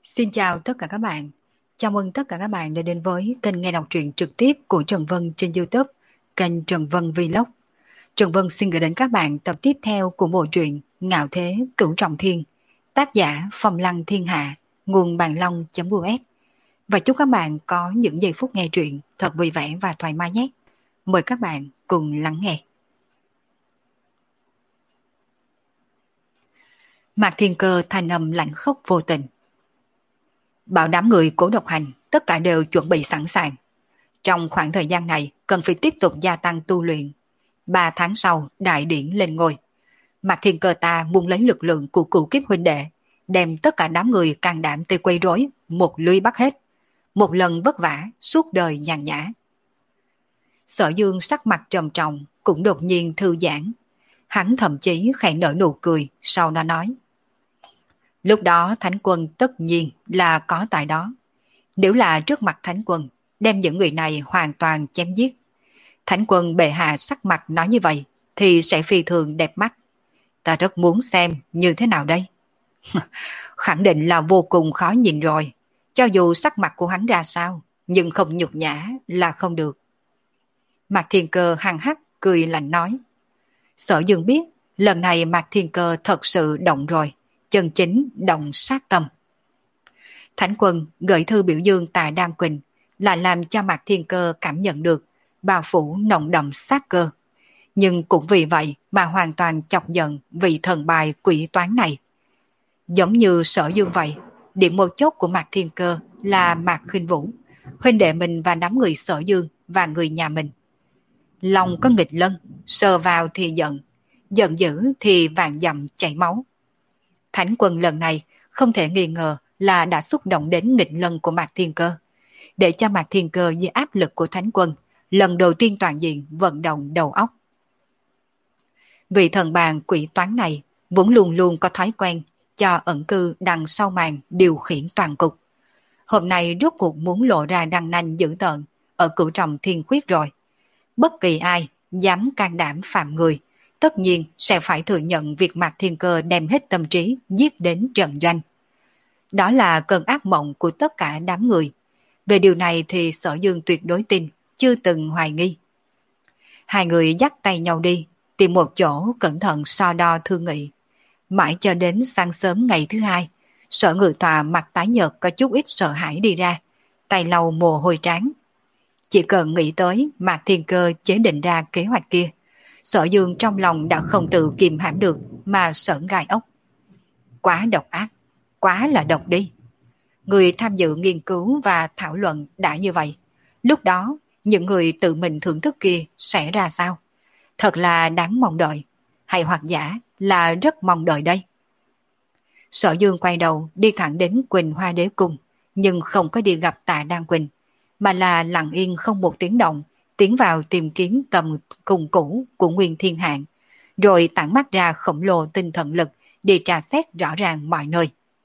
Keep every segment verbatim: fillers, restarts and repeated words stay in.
Xin chào tất cả các bạn. Chào mừng tất cả các bạn đã đến với kênh nghe đọc truyện trực tiếp của Trần Vân trên YouTube, kênh Trần Vân Vlog. Trần Vân xin gửi đến các bạn tập tiếp theo của bộ truyện Ngạo Thế Cửu Trọng Thiên, tác giả Phong Lăng Thiên Hạ, nguồn bàn long.us. Và chúc các bạn có những giây phút nghe truyện thật vui vẻ và thoải mái nhé. Mời các bạn cùng lắng nghe. Mạc Thiên Cơ thanh âm lạnh khốc vô tình. Bảo đám người cố độc hành tất cả đều chuẩn bị sẵn sàng. Trong khoảng thời gian này cần phải tiếp tục gia tăng tu luyện. Ba tháng sau đại điển lên ngôi. Mạc Thiên Cơ ta muốn lấy lực lượng của cửu kiếp huynh đệ, đem tất cả đám người can đảm tới quấy rối, một lưới bắt hết. Một lần vất vả, suốt đời nhàn nhã. Sở Dương sắc mặt trầm trọng, cũng đột nhiên thư giãn. Hắn thậm chí khẽ nở nụ cười, sau đó nói. Lúc đó Thánh Quân tất nhiên là có tại đó. Nếu là trước mặt Thánh Quân, đem những người này hoàn toàn chém giết. Thánh Quân bệ hạ sắc mặt nói như vậy, thì sẽ phi thường đẹp mắt. Ta rất muốn xem như thế nào đây. Khẳng định là vô cùng khó nhìn rồi. Cho dù sắc mặt của hắn ra sao, nhưng không nhục nhã là không được. Mạc Thiên Cơ hằng hắc cười lạnh nói. Sở Dương biết, lần này Mạc Thiên Cơ thật sự động rồi, chân chính động sát tâm. Thánh Quân gửi thư biểu dương tại Đan Quỳnh, là làm cho Mạc Thiên Cơ cảm nhận được bao phủ nồng đậm sát cơ. Nhưng cũng vì vậy mà hoàn toàn chọc giận vị thần bài quỷ toán này. Giống như Sở Dương vậy, điểm mấu chốt của Mạc Thiên Cơ là Mạc Khinh Vũ, huynh đệ mình và đám người Sở Dương và người nhà mình. Lòng có nghịch lân, sờ vào thì giận, giận dữ thì vàng dặm chảy máu. Thánh Quân lần này không thể nghi ngờ là đã xúc động đến nghịch lân của Mạc Thiên Cơ. Để cho Mạc Thiên Cơ dưới áp lực của Thánh Quân, lần đầu tiên toàn diện vận động đầu óc. Vị thần bàn quỷ toán này vốn luôn luôn có thói quen cho ẩn cư đằng sau màn điều khiển toàn cục. Hôm nay rốt cuộc muốn lộ ra răng nanh dữ tợn ở cửu trọng thiên khuyết rồi. Bất kỳ ai dám can đảm phạm người, tất nhiên sẽ phải thừa nhận việc Mạc Thiên Cơ đem hết tâm trí giết đến trận doanh. Đó là cơn ác mộng của tất cả đám người. Về điều này thì Sở Dương tuyệt đối tin, chưa từng hoài nghi. Hai người dắt tay nhau đi, tìm một chỗ cẩn thận so đo thương nghị. Mãi cho đến sáng sớm ngày thứ hai, Sở Ngự Tọa mặt tái nhợt có chút ít sợ hãi đi ra, tay lau mồ hôi trán. Chỉ cần nghĩ tới Mạc Thiên Cơ chế định ra kế hoạch kia, Sở Dương trong lòng đã không tự kìm hãm được mà sởn gai ốc. Quá độc ác, quá là độc đi. Người tham dự nghiên cứu và thảo luận đã như vậy. Lúc đó, những người tự mình thưởng thức kia sẽ ra sao? Thật là đáng mong đợi. Hay hoặc giả là rất mong đợi đây. Sở Dương quay đầu đi thẳng đến Quỳnh Hoa Đế Cung, nhưng không có đi gặp Tạ Đan Quỳnh, mà là lặng yên không một tiếng động, tiến vào tìm kiếm tầm cùng cũ của Nguyên Thiên Hạng, rồi tản mắt ra khổng lồ tinh thần lực để tra xét rõ ràng mọi nơi.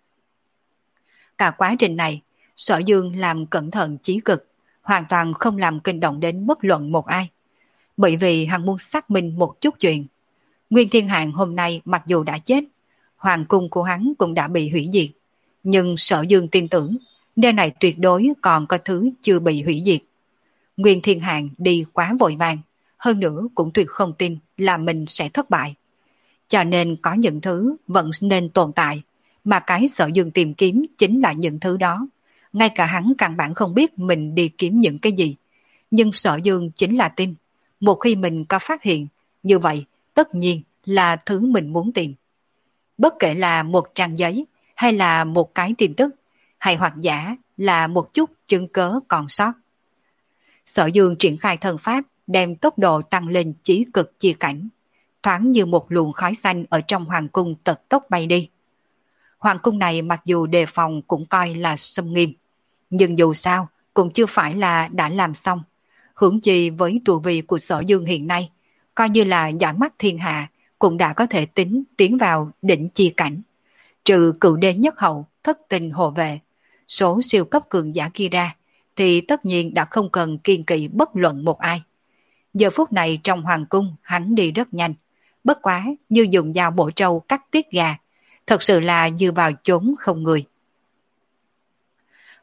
Cả quá trình này, Sở Dương làm cẩn thận chí cực, hoàn toàn không làm kinh động đến bất luận một ai. Bởi vì hắn muốn xác minh một chút chuyện. Nguyên Thiên Hạng hôm nay mặc dù đã chết, hoàng cung của hắn cũng đã bị hủy diệt, nhưng Sở Dương tin tưởng, nơi này tuyệt đối còn có thứ chưa bị hủy diệt. Nguyên Thiên Hạng đi quá vội vàng, hơn nữa cũng tuyệt không tin là mình sẽ thất bại. Cho nên có những thứ vẫn nên tồn tại, mà cái Sở Dương tìm kiếm chính là những thứ đó. Ngay cả hắn căn bản không biết mình đi kiếm những cái gì. Nhưng Sở Dương chính là tin, một khi mình có phát hiện, như vậy tất nhiên là thứ mình muốn tìm. Bất kể là một trang giấy, hay là một cái tin tức, hay hoặc giả là một chút chứng cớ còn sót. Sở Dương triển khai thần pháp, đem tốc độ tăng lên chí cực chia cảnh, thoáng như một luồng khói xanh ở trong hoàng cung tật tốc bay đi. Hoàng cung này mặc dù đề phòng cũng coi là xâm nghiêm, nhưng dù sao cũng chưa phải là đã làm xong. Hưởng chi với tu vi của Sở Dương hiện nay, coi như là giỏi mắt thiên hạ, cũng đã có thể tính tiến vào đỉnh chi cảnh. Trừ cựu đế nhất hậu, thất tình hộ vệ, số siêu cấp cường giả kia ra, thì tất nhiên đã không cần kiên kỵ bất luận một ai. Giờ phút này trong hoàng cung hắn đi rất nhanh, bất quá như dùng dao bổ trâu cắt tiết gà, thật sự là như vào chốn không người.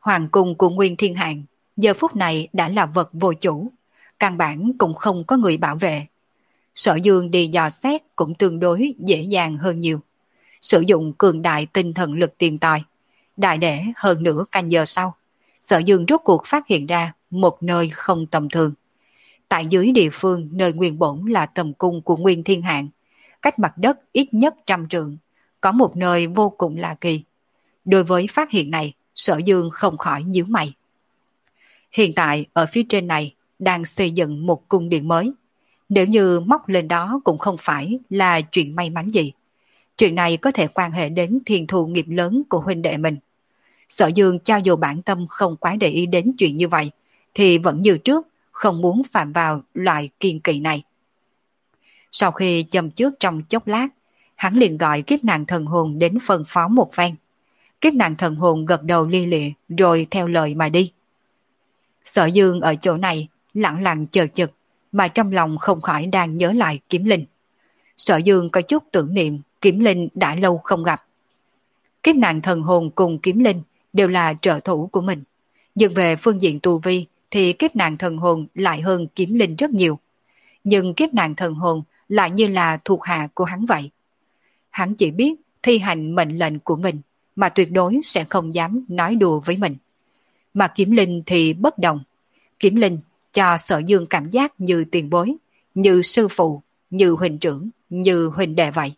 Hoàng cung của Nguyên Thiên Hạng giờ phút này đã là vật vô chủ, căn bản cũng không có người bảo vệ. Sở Dương đi dò xét cũng tương đối dễ dàng hơn nhiều. Sử dụng cường đại tinh thần lực tìm tòi. Đại để hơn nửa canh giờ sau, Sở Dương rốt cuộc phát hiện ra một nơi không tầm thường. Tại dưới địa phương nơi nguyên bổn là tầm cung của Nguyên Thiên Hạng, cách mặt đất ít nhất trăm trượng, có một nơi vô cùng lạ kỳ. Đối với phát hiện này, Sở Dương không khỏi nhíu mày. Hiện tại ở phía trên này đang xây dựng một cung điện mới. Nếu như móc lên đó cũng không phải là chuyện may mắn gì. Chuyện này có thể quan hệ đến thiên thù nghiệp lớn của huynh đệ mình. Sở Dương cho dù bản tâm không quá để ý đến chuyện như vậy, thì vẫn như trước, không muốn phạm vào loại kiên kỵ này. Sau khi châm trước trong chốc lát, hắn liền gọi kiếp nạn thần hồn đến phân phó một phen. Kiếp nạn thần hồn gật đầu li lịa rồi theo lời mà đi. Sở Dương ở chỗ này lặng lặng chờ chực, mà trong lòng không khỏi đang nhớ lại Kiếm Linh. Sở Dương có chút tưởng niệm Kiếm Linh đã lâu không gặp. Kiếp nạn thần hồn cùng Kiếm Linh đều là trợ thủ của mình. Nhưng về phương diện tu vi thì kiếp nạn thần hồn lại hơn Kiếm Linh rất nhiều. Nhưng kiếp nạn thần hồn lại như là thuộc hạ của hắn vậy. Hắn chỉ biết thi hành mệnh lệnh của mình, mà tuyệt đối sẽ không dám nói đùa với mình. Mà Kiếm Linh thì bất đồng. Kiếm Linh cho Sở Dương cảm giác như tiền bối, như sư phụ, như huynh trưởng, như huynh đệ vậy.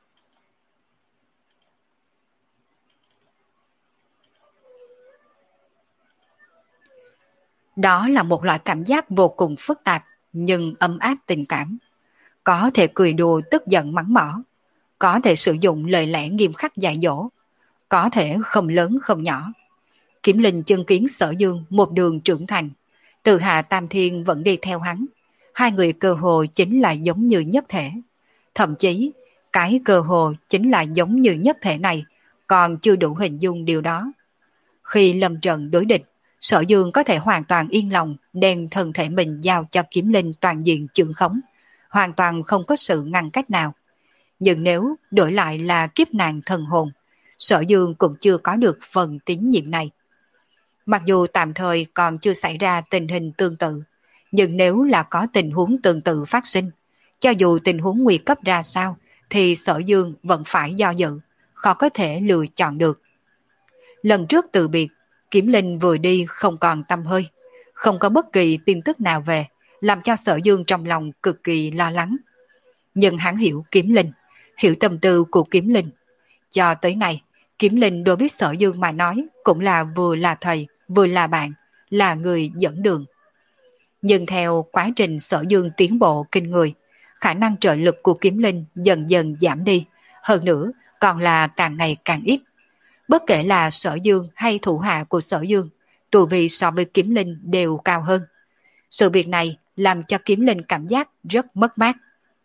Đó là một loại cảm giác vô cùng phức tạp, nhưng ấm áp tình cảm. Có thể cười đùa tức giận mắng mỏ, có thể sử dụng lời lẽ nghiêm khắc dạy dỗ, có thể không lớn không nhỏ. Kiếm Linh chứng kiến Sở Dương một đường trưởng thành, từ Hạ Tam Thiên vẫn đi theo hắn. Hai người cơ hồ chính là giống như nhất thể. Thậm chí, cái cơ hồ chính là giống như nhất thể này, còn chưa đủ hình dung điều đó. Khi lâm trận đối địch, Sở Dương có thể hoàn toàn yên lòng đem thân thể mình giao cho Kiếm Linh toàn diện chưởng khống, hoàn toàn không có sự ngăn cách nào. Nhưng nếu đổi lại là kiếp nạn thần hồn, Sở Dương cũng chưa có được phần tín nhiệm này. Mặc dù tạm thời còn chưa xảy ra tình hình tương tự, nhưng nếu là có tình huống tương tự phát sinh, cho dù tình huống nguy cấp ra sao, thì Sở Dương vẫn phải do dự, khó có thể lựa chọn được. Lần trước từ biệt, Kiếm Linh vừa đi không còn tâm hơi, không có bất kỳ tin tức nào về, làm cho Sở Dương trong lòng cực kỳ lo lắng. Nhưng hắn hiểu Kiếm Linh, hiểu tâm tư của Kiếm Linh. Cho tới nay, Kiếm Linh đối với Sở Dương mà nói cũng là vừa là thầy, vừa là bạn, là người dẫn đường. Nhưng theo quá trình Sở Dương tiến bộ kinh người, khả năng trợ lực của Kiếm Linh dần dần giảm đi, hơn nữa còn là càng ngày càng ít. Bất kể là Sở Dương hay thủ hạ của Sở Dương, tu vi so với Kiếm Linh đều cao hơn. Sự việc này làm cho Kiếm Linh cảm giác rất mất mát.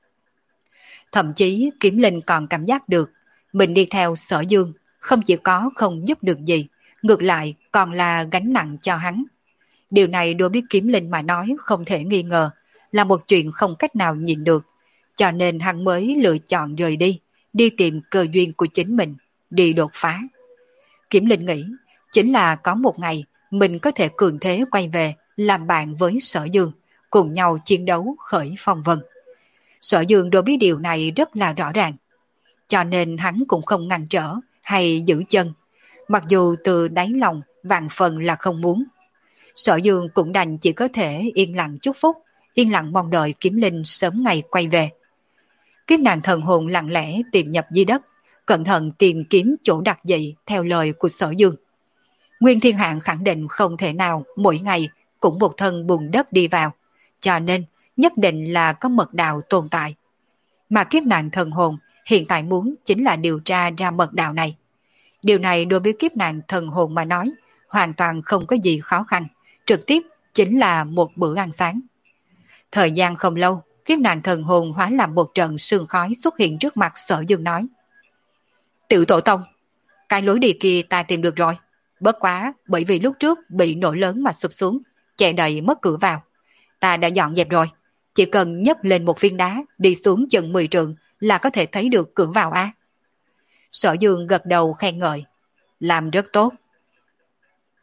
Thậm chí Kiếm Linh còn cảm giác được mình đi theo Sở Dương không chỉ có không giúp được gì, ngược lại còn là gánh nặng cho hắn. Điều này đối với Kiếm Linh mà nói không thể nghi ngờ, là một chuyện không cách nào nhìn được, cho nên hắn mới lựa chọn rời đi, đi tìm cơ duyên của chính mình, đi đột phá. Kiếm Linh nghĩ, chính là có một ngày mình có thể cường thế quay về, làm bạn với Sở Dương, cùng nhau chiến đấu khởi phong vân. Sở Dương đối với điều này rất là rõ ràng, cho nên hắn cũng không ngăn trở hay giữ chân, mặc dù từ đáy lòng vạn phần là không muốn. Sở Dương cũng đành chỉ có thể yên lặng chúc phúc, yên lặng mong đợi Kiếm Linh sớm ngày quay về. Kiếp nạn thần hồn lặng lẽ tìm nhập dưới đất, cẩn thận tìm kiếm chỗ đặt dậy theo lời của Sở Dương. Nguyên Thiên Hạng khẳng định không thể nào mỗi ngày cũng một thân bùn đất đi vào, cho nên nhất định là có mật đạo tồn tại. Mà kiếp nạn thần hồn hiện tại muốn chính là điều tra ra mật đạo này. Điều này đối với kiếp nạn thần hồn mà nói, hoàn toàn không có gì khó khăn, trực tiếp chính là một bữa ăn sáng. Thời gian không lâu, kiếp nạn thần hồn hóa làm một trận sương khói xuất hiện trước mặt Sở Dương nói: Tiểu tổ tông, cái lối đi kia ta tìm được rồi. Bất quá bởi vì lúc trước bị nổ lớn mà sụp xuống, che đầy mất cửa vào. Ta đã dọn dẹp rồi, chỉ cần nhấc lên một viên đá đi xuống chừng mười trượng là có thể thấy được cửa vào a. Sở Dương gật đầu khen ngợi: Làm rất tốt.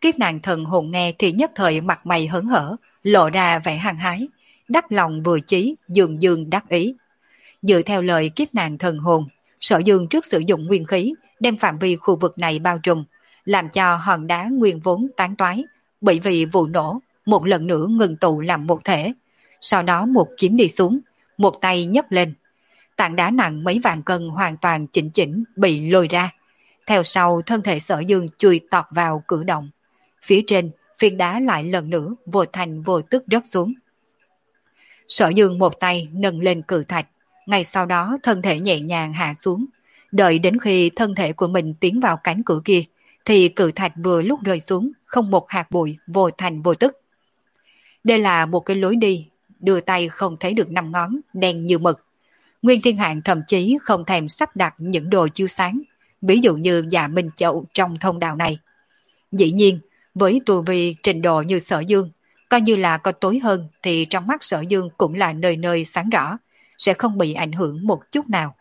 Kiếp nạn thần hồn nghe thì nhất thời mặt mày hớn hở, lộ ra vẻ hăng hái, đắc lòng vừa chí, dường dường đắc ý. Dựa theo lời kiếp nạn thần hồn, Sở Dương trước sử dụng nguyên khí, đem phạm vi khu vực này bao trùm, làm cho hòn đá nguyên vốn tán toái, bởi vì vụ nổ, một lần nữa ngừng tụ làm một thể. Sau đó một kiếm đi xuống, một tay nhấc lên. Tảng đá nặng mấy vạn cân hoàn toàn chỉnh chỉnh bị lôi ra. Theo sau thân thể Sở Dương chui tọt vào cử động. Phía trên, phiến đá lại lần nữa vô thành vô tức rớt xuống. Sở Dương một tay nâng lên cự thạch, ngay sau đó thân thể nhẹ nhàng hạ xuống. Đợi đến khi thân thể của mình tiến vào cánh cửa kia, thì cự thạch vừa lúc rơi xuống, không một hạt bụi vô thành vô tức. Đây là một cái lối đi, đưa tay không thấy được năm ngón, đen như mực. Nguyên Thiên Hạng thậm chí không thèm sắp đặt những đồ chiếu sáng, ví dụ như Dạ Minh Chậu trong thông đạo này. Dĩ nhiên, với tu vi trình độ như Sở Dương, coi như là có tối hơn thì trong mắt Sở Dương cũng là nơi nơi sáng rõ, sẽ không bị ảnh hưởng một chút nào.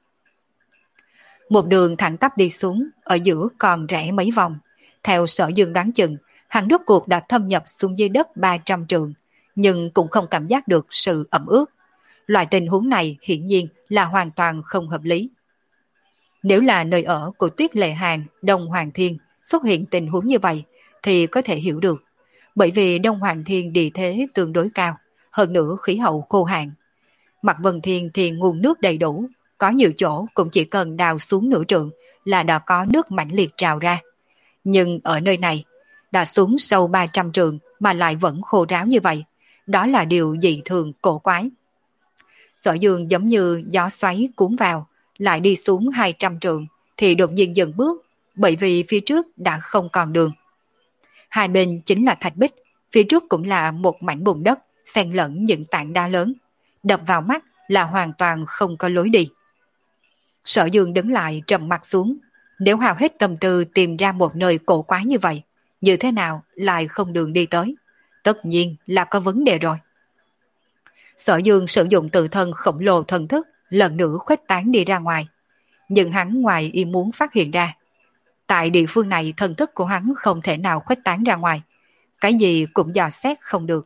Một đường thẳng tắp đi xuống, ở giữa còn rẽ mấy vòng. Theo Sở Dương đoán chừng, hắn rốt cuộc đã thâm nhập xuống dưới đất ba trăm trượng, nhưng cũng không cảm giác được sự ẩm ướt. Loại tình huống này hiển nhiên là hoàn toàn không hợp lý. Nếu là nơi ở của Tuyết Lệ Hàn, Đông Hoàng Thiên xuất hiện tình huống như vậy thì có thể hiểu được. Bởi vì Đông Hoàng Thiên địa thế tương đối cao, hơn nữa khí hậu khô hạn. Mặt Vân Thiên thì nguồn nước đầy đủ, có nhiều chỗ cũng chỉ cần đào xuống nửa trượng là đã có nước mãnh liệt trào ra. Nhưng ở nơi này, đã xuống sâu ba trăm trượng mà lại vẫn khô ráo như vậy, đó là điều dị thường cổ quái. Sở Dương giống như gió xoáy cuốn vào, lại đi xuống hai trăm trượng thì đột nhiên dừng bước, bởi vì phía trước đã không còn đường. Hai bên chính là thạch bích, phía trước cũng là một mảnh bùn đất, xen lẫn những tảng đá lớn. Đập vào mắt là hoàn toàn không có lối đi. Sở Dương đứng lại trầm mặt xuống, nếu hao hết tâm tư tìm ra một nơi cổ quái như vậy, như thế nào lại không đường đi tới? Tất nhiên là có vấn đề rồi. Sở Dương sử dụng tự thân khổng lồ thần thức, lần nữa khuếch tán đi ra ngoài. Nhưng hắn ngoài ý muốn phát hiện ra, tại địa phương này thần thức của hắn không thể nào khuếch tán ra ngoài. Cái gì cũng dò xét không được.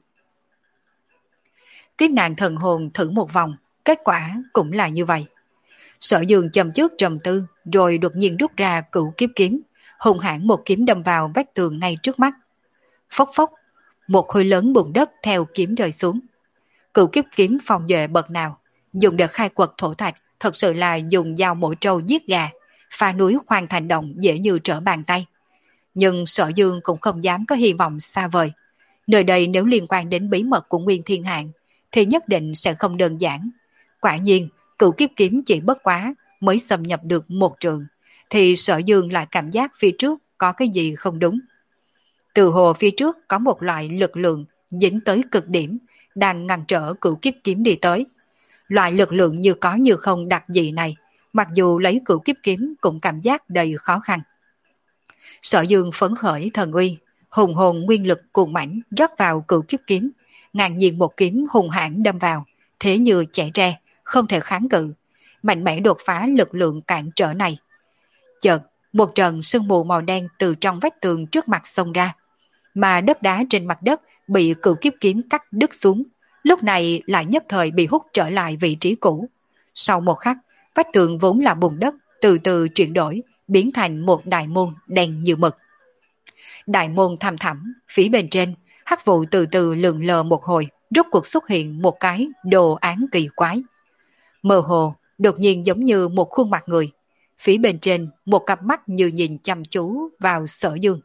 Kiếp nạn thần hồn thử một vòng, kết quả cũng là như vậy. Sở Dương chầm trước trầm tư, rồi đột nhiên rút ra cửu kiếp kiếm, hùng hãn một kiếm đâm vào vách tường ngay trước mắt. Phốc phốc, một khối lớn bùn đất theo kiếm rơi xuống. Cửu kiếp kiếm phòng vệ bậc nào, dùng để khai quật thổ thạch, thật sự là dùng dao mổ trâu giết gà, phá núi khoan thành đồng dễ như trở bàn tay. Nhưng Sở Dương cũng không dám có hy vọng xa vời. Nơi đây nếu liên quan đến bí mật của Nguyên Thiên Hạng, thì nhất định sẽ không đơn giản. Quả nhiên, cửu kiếp kiếm chỉ bất quá mới xâm nhập được một trường, thì Sở Dương lại cảm giác phía trước có cái gì không đúng. Từ hồ phía trước có một loại lực lượng dính tới cực điểm, đang ngăn trở cửu kiếp kiếm đi tới. Loại lực lượng như có như không đặc dị này, mặc dù lấy cửu kiếp kiếm cũng cảm giác đầy khó khăn. Sở Dương phấn khởi thần uy, hùng hồn nguyên lực cuồng mãnh rót vào cửu kiếp kiếm, ngang nhiên một kiếm hùng hãn đâm vào, thế như chẻ tre, không thể kháng cự, mạnh mẽ đột phá lực lượng cản trở này. Chợt, một trận sương mù màu đen từ trong vách tường trước mặt xông ra, mà đất đá trên mặt đất bị cửu kiếp kiếm cắt đứt xuống, lúc này lại nhất thời bị hút trở lại vị trí cũ. Sau một khắc, vách tường vốn là bùn đất từ từ chuyển đổi, biến thành một đại môn đen như mực. Đại môn thăm thẳm, phía bên trên, hắc vụ từ từ lượn lờ một hồi, rốt cuộc xuất hiện một cái đồ án kỳ quái. Mơ hồ, đột nhiên giống như một khuôn mặt người. Phía bên trên, một cặp mắt như nhìn chăm chú vào Sở Dương.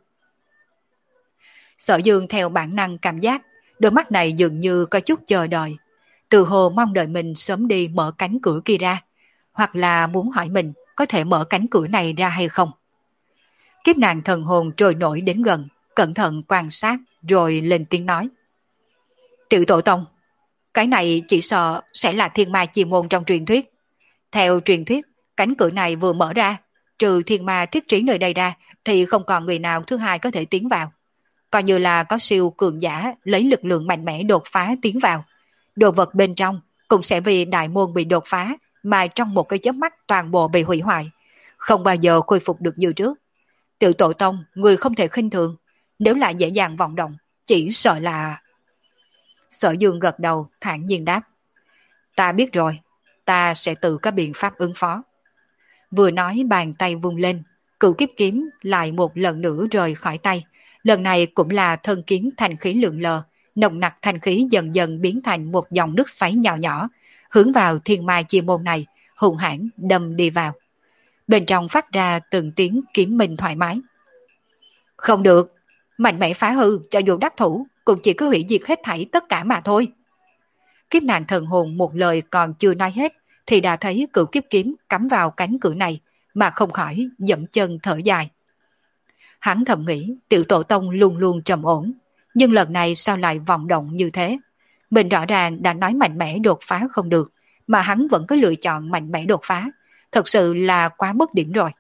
Sở Dương theo bản năng cảm giác, đôi mắt này dường như có chút chờ đợi. Từ hồ mong đợi mình sớm đi mở cánh cửa kia ra, hoặc là muốn hỏi mình có thể mở cánh cửa này ra hay không. Kiếp nạn thần hồn trôi nổi đến gần, cẩn thận quan sát rồi lên tiếng nói. Tiểu tổ tông, cái này chỉ sợ sẽ là thiên ma chi môn trong truyền thuyết. Theo truyền thuyết, cánh cửa này vừa mở ra, trừ thiên ma thiết trí nơi đây ra thì không còn người nào thứ hai có thể tiến vào. Coi như là có siêu cường giả lấy lực lượng mạnh mẽ đột phá tiến vào, đồ vật bên trong cũng sẽ vì đại môn bị đột phá mà trong một cái chớp mắt toàn bộ bị hủy hoại, không bao giờ khôi phục được như trước. Tiểu tổ tông, người không thể khinh thường. Nếu lại dễ dàng vọng động, chỉ sợ là... Sở Dương gật đầu thản nhiên đáp. Ta biết rồi, ta sẽ tự có biện pháp ứng phó. Vừa nói bàn tay vung lên, cửu kiếp kiếm lại một lần nữa rời khỏi tay. Lần này cũng là thân kiếm thanh khí lượn lờ, nồng nặc thanh khí dần dần biến thành một dòng nước xoáy nhỏ nhỏ, hướng vào thiên mai chi môn này, hùng hãn đâm đi vào. Bên trong phát ra từng tiếng kiếm minh thoải mái. Không được, mạnh mẽ phá hư cho dù đắc thủ, cũng chỉ cứ hủy diệt hết thảy tất cả mà thôi. Kiếp nạn thần hồn một lời còn chưa nói hết, thì đã thấy cửu kiếp kiếm cắm vào cánh cửa này, mà không khỏi dậm chân thở dài. Hắn thầm nghĩ tiểu tổ tông luôn luôn trầm ổn, nhưng lần này sao lại vọng động như thế? Mình rõ ràng đã nói mạnh mẽ đột phá không được, mà hắn vẫn cứ lựa chọn mạnh mẽ đột phá, thật sự là quá mất điểm rồi.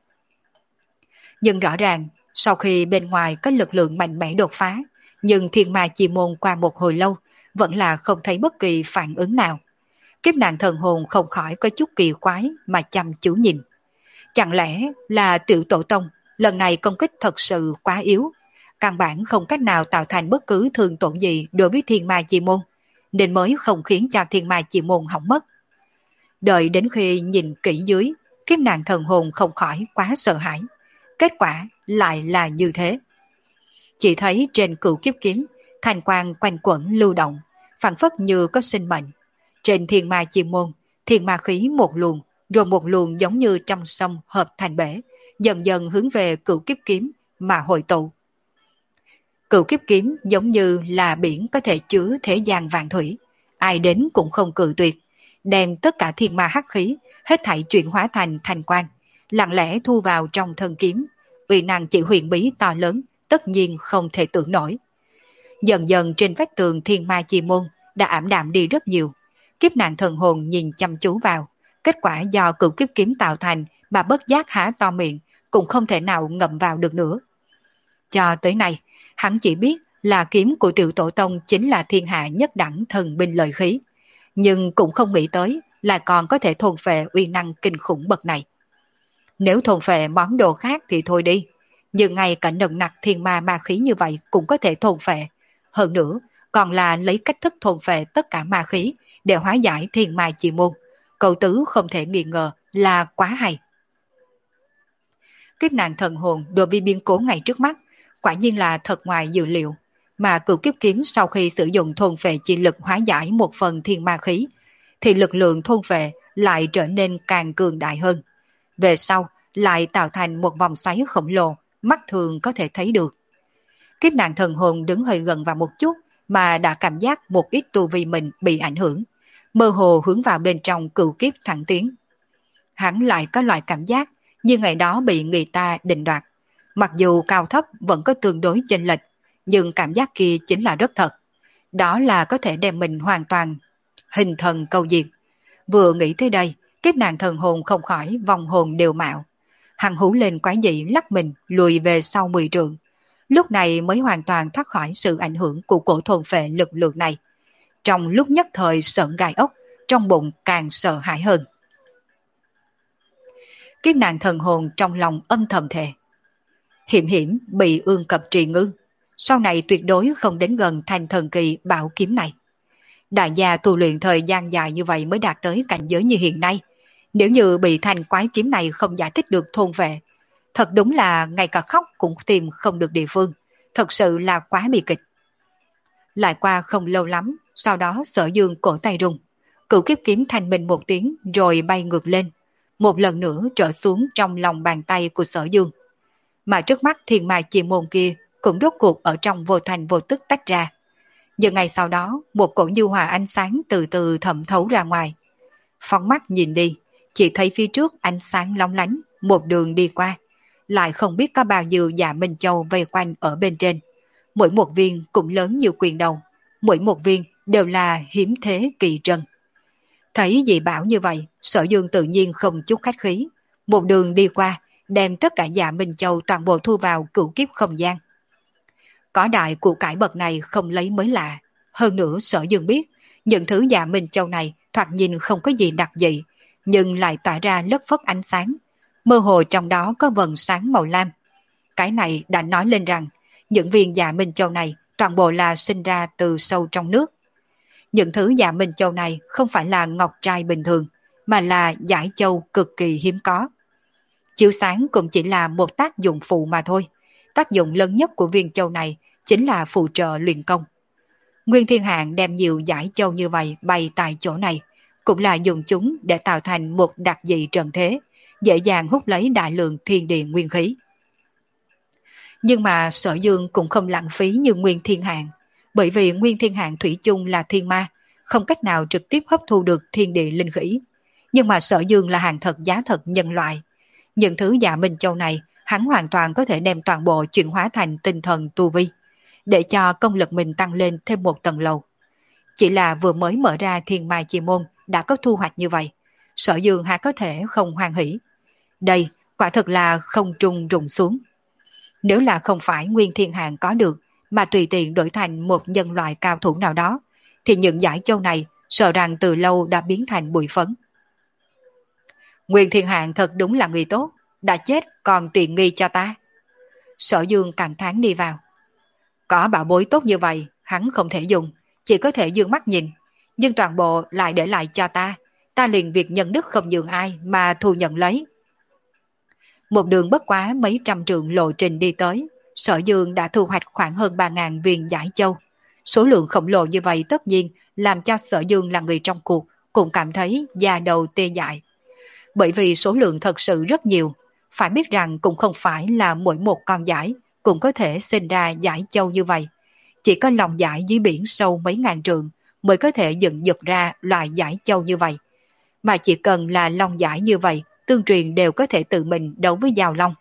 Nhưng rõ ràng, sau khi bên ngoài có lực lượng mạnh mẽ đột phá, nhưng thiên ma chi môn qua một hồi lâu, vẫn là không thấy bất kỳ phản ứng nào. Kiếp nạn thần hồn không khỏi có chút kỳ quái mà chăm chú nhìn. Chẳng lẽ là tiểu tổ tông, lần này công kích thật sự quá yếu, căn bản không cách nào tạo thành bất cứ thương tổn gì đối với thiên ma chi môn, nên mới không khiến cho thiên ma chi môn hỏng mất. Đợi đến khi nhìn kỹ dưới, kiếp nạn thần hồn không khỏi quá sợ hãi. Kết quả lại là như thế. Chỉ thấy trên cửu kiếp kiếm, thanh quang quanh quẩn lưu động, phảng phất như có sinh mệnh. Trên thiên ma chi môn, thiên ma khí một luồng, rồi một luồng giống như trong sông hợp thành bể, dần dần hướng về cửu kiếp kiếm mà hội tụ. Cửu kiếp kiếm giống như là biển có thể chứa thế gian vạn thủy, ai đến cũng không cự tuyệt, đem tất cả thiên ma hắc khí, hết thảy chuyển hóa thành thanh quang, lặng lẽ thu vào trong thân kiếm, uy năng chỉ huyền bí to lớn, tất nhiên không thể tưởng nổi. Dần dần trên vách tường thiên ma chi môn đã ảm đạm đi rất nhiều. Kiếp nạn thần hồn nhìn chăm chú vào, kết quả do cửu kiếp kiếm tạo thành mà bất giác há to miệng, cũng không thể nào ngậm vào được nữa. Cho tới nay, hắn chỉ biết là kiếm của tiểu tổ tông chính là thiên hạ nhất đẳng thần binh lợi khí, nhưng cũng không nghĩ tới là còn có thể thôn phệ uy năng kinh khủng bậc này. Nếu thôn phệ món đồ khác thì thôi đi, nhưng ngay cả nồng nặc thiên ma ma khí như vậy cũng có thể thôn phệ. Hơn nữa, còn là lấy cách thức thôn phệ tất cả ma khí để hóa giải thiên ma chi môn. Cậu tứ không thể nghi ngờ là quá hay. Kiếp nạn thần hồn đối với biến cố ngay trước mắt, quả nhiên là thật ngoài dự liệu. Mà cửu kiếp kiếm sau khi sử dụng thôn phệ chi lực hóa giải một phần thiên ma khí, thì lực lượng thôn phệ lại trở nên càng cường đại hơn. Về sau, lại tạo thành một vòng xoáy khổng lồ, mắt thường có thể thấy được. Kiếp nạn thần hồn đứng hơi gần vào một chút, mà đã cảm giác một ít tu vi mình bị ảnh hưởng, mơ hồ hướng vào bên trong cửu kiếp thẳng tiến. Hắn lại có loại cảm giác như ngày đó bị người ta định đoạt. Mặc dù cao thấp vẫn có tương đối chênh lệch, nhưng cảm giác kia chính là rất thật. Đó là có thể đem mình hoàn toàn hình thần câu diệt. Vừa nghĩ tới đây, kiếp nạn thần hồn không khỏi vòng hồn đều mạo. Hắn hú lên quái dị lắc mình lùi về sau mười trượng. Lúc này mới hoàn toàn thoát khỏi sự ảnh hưởng của cổ thôn phệ lực lượng này. Trong lúc nhất thời sợn gai ốc, trong bụng càng sợ hãi hơn. Kiếp nạn thần hồn trong lòng âm thầm thề. Hiểm hiểm bị ương cập trì ngư, sau này tuyệt đối không đến gần thành thần kỳ bảo kiếm này. Đại gia tu luyện thời gian dài như vậy mới đạt tới cảnh giới như hiện nay. Nếu như bị thành quái kiếm này không giải thích được thôn vệ, thật đúng là ngay cả khóc cũng tìm không được địa phương. Thật sự là quá bi kịch. Lại qua không lâu lắm, sau đó Sở Dương cổ tay rung, cửu kiếp kiếm thanh minh một tiếng rồi bay ngược lên, một lần nữa trở xuống trong lòng bàn tay của Sở Dương. Mà trước mắt thiên ma chi môn kia cũng rốt cuộc ở trong vô thành vô tức tách ra. Nhưng ngày sau đó, một cổ như hòa ánh sáng từ từ thẩm thấu ra ngoài. Phóng mắt nhìn đi, chỉ thấy phía trước ánh sáng long lánh, một đường đi qua, lại không biết có bao nhiêu dạ Minh Châu vây quanh ở bên trên. Mỗi một viên cũng lớn như quyền đầu, mỗi một viên đều là hiếm thế kỳ trân. Thấy dị bảo như vậy, Sở Dương tự nhiên không chút khách khí, một đường đi qua, đem tất cả dạ Minh Châu toàn bộ thu vào cửu kiếp không gian. Có đại của cải bậc này không lấy mới lạ. Hơn nữa Sở Dương biết, những thứ dạ Minh Châu này thoạt nhìn không có gì đặc dị, nhưng lại tỏa ra lất phất ánh sáng. Mơ hồ trong đó có vầng sáng màu lam. Cái này đã nói lên rằng, Những viên dạ Minh Châu này toàn bộ là sinh ra từ sâu trong nước. Những thứ dạ Minh Châu này không phải là ngọc trai bình thường, mà là giải châu cực kỳ hiếm có. Chiếu sáng cũng chỉ là một tác dụng phụ mà thôi. Tác dụng lớn nhất của viên châu này chính là phụ trợ luyện công. Nguyên Thiên Hạng đem nhiều giải châu như vậy bày tại chỗ này, cũng là dùng chúng để tạo thành một đặc dị trận thế, dễ dàng hút lấy đại lượng thiên địa nguyên khí. Nhưng mà Sở Dương cũng không lãng phí như Nguyên Thiên Hạng, bởi vì Nguyên Thiên Hạng thủy chung là thiên ma, không cách nào trực tiếp hấp thu được thiên địa linh khí. Nhưng mà Sở Dương là hàng thật giá thật nhân loại. Những thứ dạ Minh Châu này, hắn hoàn toàn có thể đem toàn bộ chuyển hóa thành tinh thần tu vi, để cho công lực mình tăng lên thêm một tầng lầu. Chỉ là vừa mới mở ra thiên mai chi môn đã có thu hoạch như vậy, Sở Dương há có thể không hoan hỉ. Đây quả thực là không trung rụng xuống. Nếu là không phải Nguyên Thiên Hạng có được, mà tùy tiện đổi thành một nhân loại cao thủ nào đó, thì những giải châu này sợ rằng từ lâu đã biến thành bụi phấn. Nguyên Thiên Hạng thật đúng là người tốt, đã chết còn tiện nghi cho ta. Sở Dương cảm thán đi vào. Có bảo bối tốt như vậy, hắn không thể dùng, chỉ có thể dương mắt nhìn, nhưng toàn bộ lại để lại cho ta, ta liền việc nhân đức không nhường ai mà thu nhận lấy. Một đường bất quá mấy trăm trượng lộ trình đi tới, Sở Dương đã thu hoạch khoảng hơn ba ngàn viên giải châu. Số lượng khổng lồ như vậy tất nhiên làm cho Sở Dương là người trong cuộc cũng cảm thấy da đầu tê dại. Bởi vì số lượng thật sự rất nhiều, phải biết rằng cũng không phải là mỗi một con giải cũng có thể sinh ra giải châu như vậy. Chỉ có lòng giải dưới biển sâu mấy ngàn trượng mới có thể dựng dục ra loại giải châu như vậy. Mà chỉ cần là long giải như vậy, tương truyền đều có thể tự mình đấu với giao long.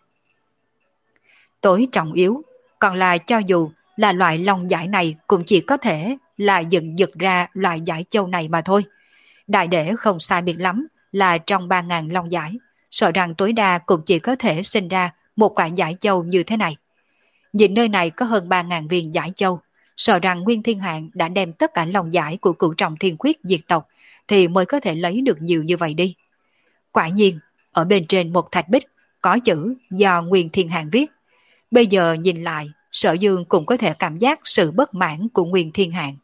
Tối trọng yếu, còn là cho dù là loại long giải này cũng chỉ có thể là dựng dục ra loại giải châu này mà thôi. Đại để không sai biệt lắm là trong ba ngàn long giải, sợ rằng tối đa cũng chỉ có thể sinh ra một quả giải châu như thế này. Nhìn nơi này có hơn ba ngàn viên giải châu, sợ rằng Nguyên Thiên Hạng đã đem tất cả long giải của cửu trọng thiên khuyết diệt tộc thì mới có thể lấy được nhiều như vậy đi. Quả nhiên, ở bên trên một thạch bích có chữ do Nguyên Thiên Hạng viết. Bây giờ nhìn lại, Sở Dương cũng có thể cảm giác sự bất mãn của Nguyên Thiên Hạng.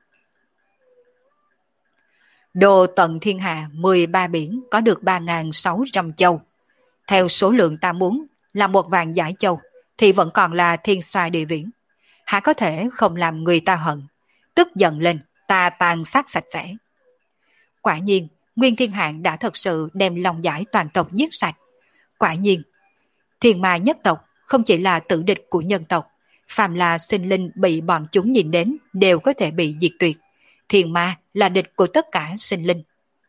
Đồ tận thiên hà mười ba biển có được ba nghìn sáu trăm châu. Theo số lượng ta muốn là một vạn giải châu, thì vẫn còn là thiên xoa địa viễn. Há có thể không làm người ta hận. Tức giận lên, ta tàn sát sạch sẽ. Quả nhiên, Nguyên Thiên Hạng đã thật sự đem lòng giải toàn tộc giết sạch. Quả nhiên, thiên ma nhất tộc không chỉ là tử địch của nhân tộc, phàm là sinh linh bị bọn chúng nhìn đến đều có thể bị diệt tuyệt. Thiên ma là địch của tất cả sinh linh.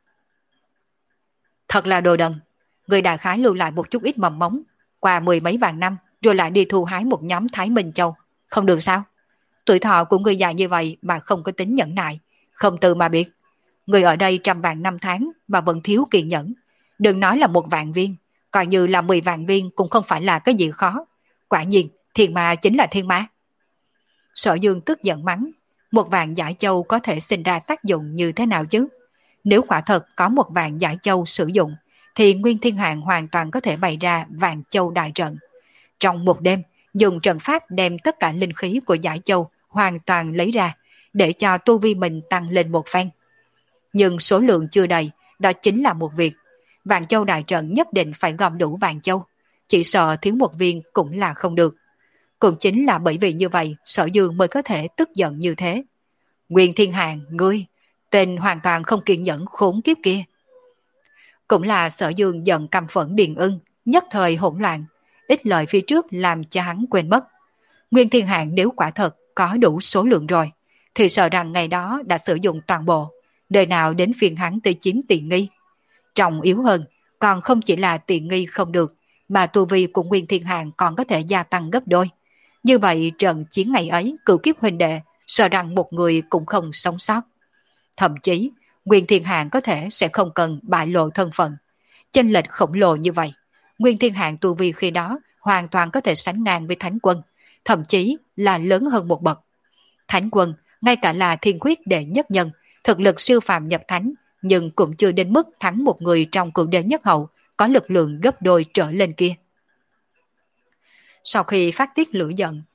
Thật là đồ đần, người đại khái lưu lại một chút ít mầm móng, qua mười mấy vạn năm rồi lại đi thu hái một nhóm Thái Minh Châu, không được sao? Tuổi thọ của người già như vậy mà không có tính nhẫn nại, không từ mà biết. Người ở đây trăm vạn năm tháng mà vẫn thiếu kiên nhẫn, đừng nói là một vạn viên, coi như là mười vạn viên cũng không phải là cái gì khó. Quả nhiên, thiên ma chính là thiên ma. Sở Dương tức giận mắng, một vạn giải châu có thể sinh ra tác dụng như thế nào chứ? Nếu quả thật có một vạn giải châu sử dụng, thì Nguyên Thiên Hạng hoàn toàn có thể bày ra vạn châu đại trận. Trong một đêm, dùng trận pháp đem tất cả linh khí của giải châu hoàn toàn lấy ra, để cho tu vi mình tăng lên một phen. Nhưng số lượng chưa đầy, đó chính là một việc. Vạn châu đại trận nhất định phải gom đủ vạn châu, chỉ sợ thiếu một viên cũng là không được. Cũng chính là bởi vì như vậy, Sở Dương mới có thể tức giận như thế. Nguyên Thiên Hạng, ngươi, tên hoàn toàn không kiên nhẫn khốn kiếp kia. Cũng là Sở Dương giận căm phẫn Điền Ưng, nhất thời hỗn loạn, ít lời phía trước làm cho hắn quên mất. Nguyên Thiên Hạng nếu quả thật có đủ số lượng rồi, thì sợ rằng ngày đó đã sử dụng toàn bộ, đời nào đến phiên hắn tới chiếm tiện nghi. Trọng yếu hơn, còn không chỉ là tiện nghi không được, mà tu vi của Nguyên Thiên Hạng còn có thể gia tăng gấp đôi. Như vậy trận chiến ngày ấy cửu kiếp huynh đệ, sợ rằng một người cũng không sống sót. Thậm chí, Nguyên Thiên Hạng có thể sẽ không cần bại lộ thân phận. Chênh lệch khổng lồ như vậy, Nguyên Thiên Hạng tu vi khi đó hoàn toàn có thể sánh ngang với Thánh Quân, thậm chí là lớn hơn một bậc. Thánh Quân, ngay cả là thiên khuyết đệ nhất nhân, thực lực siêu phàm nhập thánh, nhưng cũng chưa đến mức thắng một người trong cửu đệ nhất hậu, có lực lượng gấp đôi trở lên kia. Sau khi phát tiết lửa giận,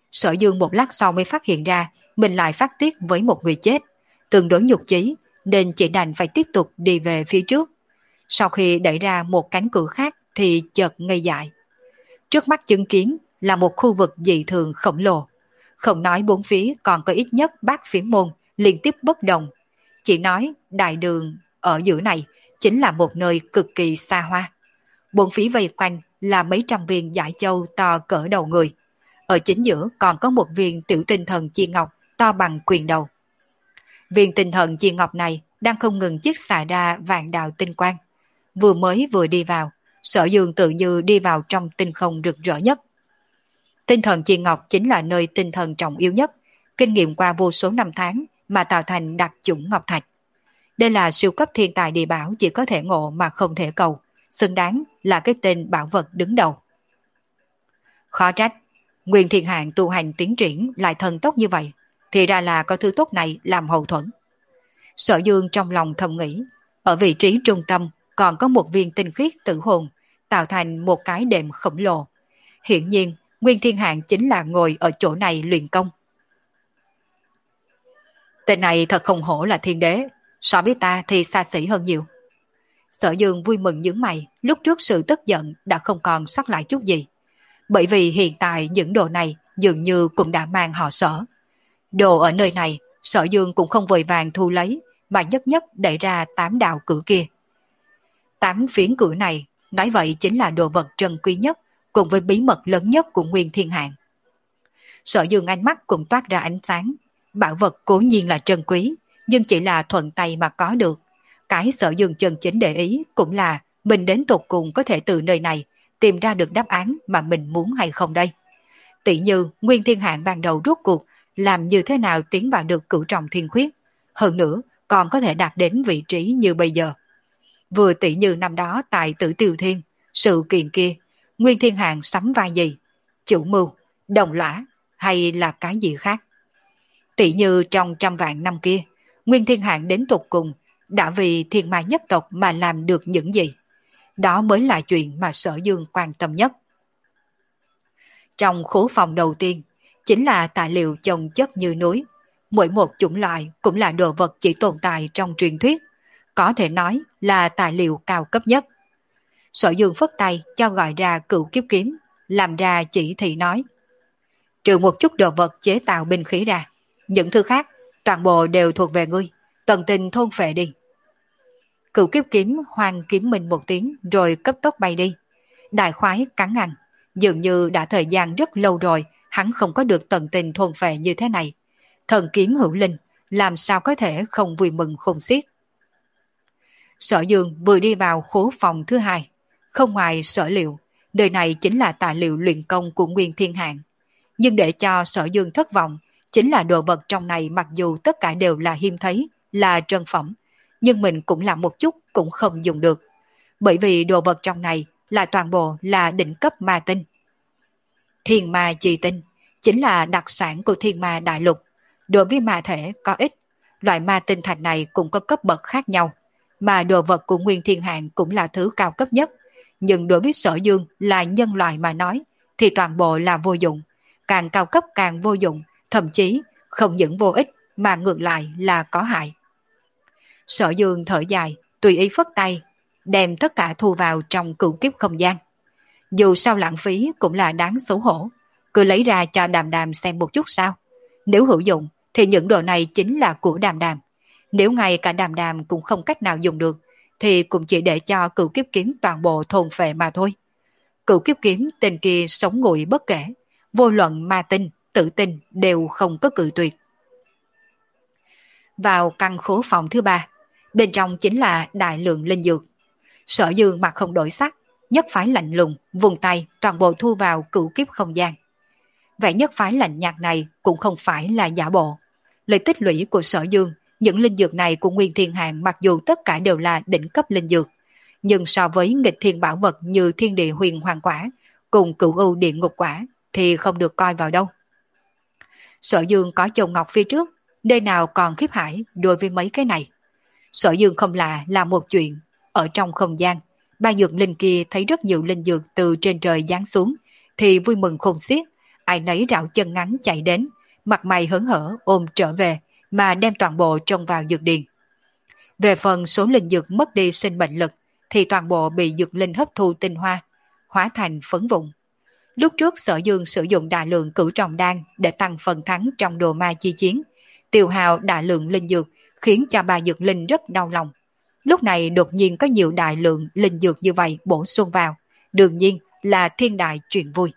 Sở Dương một lát sau mới phát hiện ra mình lại phát tiết với một người chết, tương đối nhục chí nên chỉ đành phải tiếp tục đi về phía trước. Sau khi đẩy ra một cánh cửa khác thì chợt ngây dại. Trước mắt chứng kiến là một khu vực dị thường khổng lồ. Không nói bốn phía còn có ít nhất bát phiến môn liên tiếp bất đồng. Chỉ nói đại đường ở giữa này chính là một nơi cực kỳ xa hoa. Bốn phía vây quanh là mấy trăm viên dải châu to cỡ đầu người. Ở chính giữa còn có một viên tiểu tinh thần chi ngọc to bằng quyền đầu. Viên tinh thần chi ngọc này đang không ngừng chiết xạ ra vạn đạo tinh quang. Vừa mới vừa đi vào, Sở Dương tự như đi vào trong tinh không rực rỡ nhất. Tinh thần chi ngọc chính là nơi tinh thần trọng yếu nhất, kinh nghiệm qua vô số năm tháng mà tạo thành đặc chủng ngọc thạch. Đây là siêu cấp thiên tài địa bảo chỉ có thể ngộ mà không thể cầu, xứng đáng là cái tên bảo vật đứng đầu. Khó trách, Nguyên Thiên Hạng tu hành tiến triển lại thần tốc như vậy, thì ra là có thứ tốt này làm hậu thuẫn. Sở Dương trong lòng thầm nghĩ, ở vị trí trung tâm còn có một viên tinh khiết tử hồn, tạo thành một cái đệm khổng lồ. Hiển nhiên, Nguyên Thiên Hạng chính là ngồi ở chỗ này luyện công. Tên này thật không hổ là thiên đế, so với ta thì xa xỉ hơn nhiều. Sở Dương vui mừng nhướng mày, lúc trước sự tức giận đã không còn sót lại chút gì. Bởi vì hiện tại những đồ này dường như cũng đã mang họ Sở. Đồ ở nơi này, Sở Dương cũng không vội vàng thu lấy, mà nhất nhất đẩy ra tám đạo cửa kia. Tám phiến cửa này, nói vậy chính là đồ vật trân quý nhất, cùng với bí mật lớn nhất của Nguyên Thiên Hạng. Sở Dương ánh mắt cũng toát ra ánh sáng. Bảo vật cố nhiên là trân quý, nhưng chỉ là thuận tay mà có được. Cái Sở Dương chân chính để ý cũng là mình đến tột cùng có thể từ nơi này tìm ra được đáp án mà mình muốn hay không đây. Tỷ như Nguyên Thiên Hạng ban đầu rốt cuộc làm như thế nào tiến vào được cửu trọng thiên khuyết, hơn nữa còn có thể đạt đến vị trí như bây giờ. Vừa tỷ như năm đó tại Tử Tiêu Thiên, sự kiện kia, Nguyên Thiên Hạng sắm vai gì? Chủ mưu, đồng lõa hay là cái gì khác? Tỷ như trong trăm vạn năm kia, Nguyên Thiên Hạng đến tột cùng đã vì thiên ma nhất tộc mà làm được những gì? Đó mới là chuyện mà Sở Dương quan tâm nhất. Trong khố phòng đầu tiên, chính là tài liệu chồng chất như núi. Mỗi một chủng loại cũng là đồ vật chỉ tồn tại trong truyền thuyết, có thể nói là tài liệu cao cấp nhất. Sở Dương phất tay cho gọi ra Cửu Kiếp Kiếm, làm ra chỉ thị nói. Trừ một chút đồ vật chế tạo binh khí ra, những thứ khác toàn bộ đều thuộc về ngươi, tận tình thôn phệ đi. Cửu Kiếp Kiếm hoang kiếm mình một tiếng rồi cấp tốc bay đi. Đại khoái cắn ăn, dường như đã thời gian rất lâu rồi hắn không có được tận tình thôn phệ như thế này. Thần kiếm hữu linh, làm sao có thể không vui mừng khôn xiết. Sở Dương vừa đi vào khố phòng thứ hai, không ngoài sở liệu, nơi này chính là tài liệu luyện công của Nguyên Thiên Hạng. Nhưng để cho Sở Dương thất vọng, chính là đồ vật trong này mặc dù tất cả đều là hiếm thấy, là trân phẩm, nhưng mình cũng làm một chút cũng không dùng được. Bởi vì đồ vật trong này là toàn bộ là đỉnh cấp ma tinh. Thiên ma chi tinh chính là đặc sản của thiên ma đại lục. Đối với ma thể có ít, loại ma tinh thạch này cũng có cấp bậc khác nhau, mà đồ vật của Nguyên Thiên Hạng cũng là thứ cao cấp nhất. Nhưng đối với Sở Dương là nhân loại mà nói, thì toàn bộ là vô dụng, càng cao cấp càng vô dụng, thậm chí không những vô ích mà ngược lại là có hại. Sở Dương thở dài, tùy ý phất tay, đem tất cả thu vào trong cửu kiếp không gian. Dù sao lãng phí cũng là đáng xấu hổ, cứ lấy ra cho Đàm Đàm xem một chút sao. Nếu hữu dụng thì những đồ này chính là của Đàm Đàm. Nếu ngay cả Đàm Đàm cũng không cách nào dùng được, thì cũng chỉ để cho cửu kiếp kiếm toàn bộ thôn phệ mà thôi. Cửu kiếp kiếm tên kia sống nguội bất kể, vô luận ma tinh, tử tinh đều không có cự tuyệt. Vào căn khố phòng thứ ba, bên trong chính là đại lượng linh dược. Sở Dương mặt không đổi sắc, nhất phái lạnh lùng, vùng tay toàn bộ thu vào cửu kiếp không gian. Vẻ nhất phái lạnh nhạt này cũng không phải là giả bộ. Lời tích lũy của Sở Dương, những linh dược này của Nguyên Thiên Hạng mặc dù tất cả đều là đỉnh cấp linh dược, nhưng so với nghịch thiên bảo vật như thiên địa huyền hoàng quả cùng cửu ưu địa ngục quả thì không được coi vào đâu. Sở Dương có châu ngọc phía trước, nơi nào còn khiếp hải đối với mấy cái này. Sở Dương không là làm một chuyện, ở trong không gian, ba dược linh kia thấy rất nhiều linh dược từ trên trời giáng xuống, thì vui mừng khôn xiết, ai nấy rảo chân ngắn chạy đến, mặt mày hớn hở ôm trở về mà đem toàn bộ trông vào dược điền. Về phần số linh dược mất đi sinh mệnh lực thì toàn bộ bị dược linh hấp thu tinh hoa, hóa thành phấn vụn. Lúc trước Sở Dương sử dụng đại lượng cửu trọng đan để tăng phần thắng trong đồ ma chi chiến, tiêu hao đại lượng linh dược khiến cho bà dược linh rất đau lòng. Lúc này đột nhiên có nhiều đại lượng linh dược như vậy bổ sung vào, đương nhiên là thiên đại chuyện vui.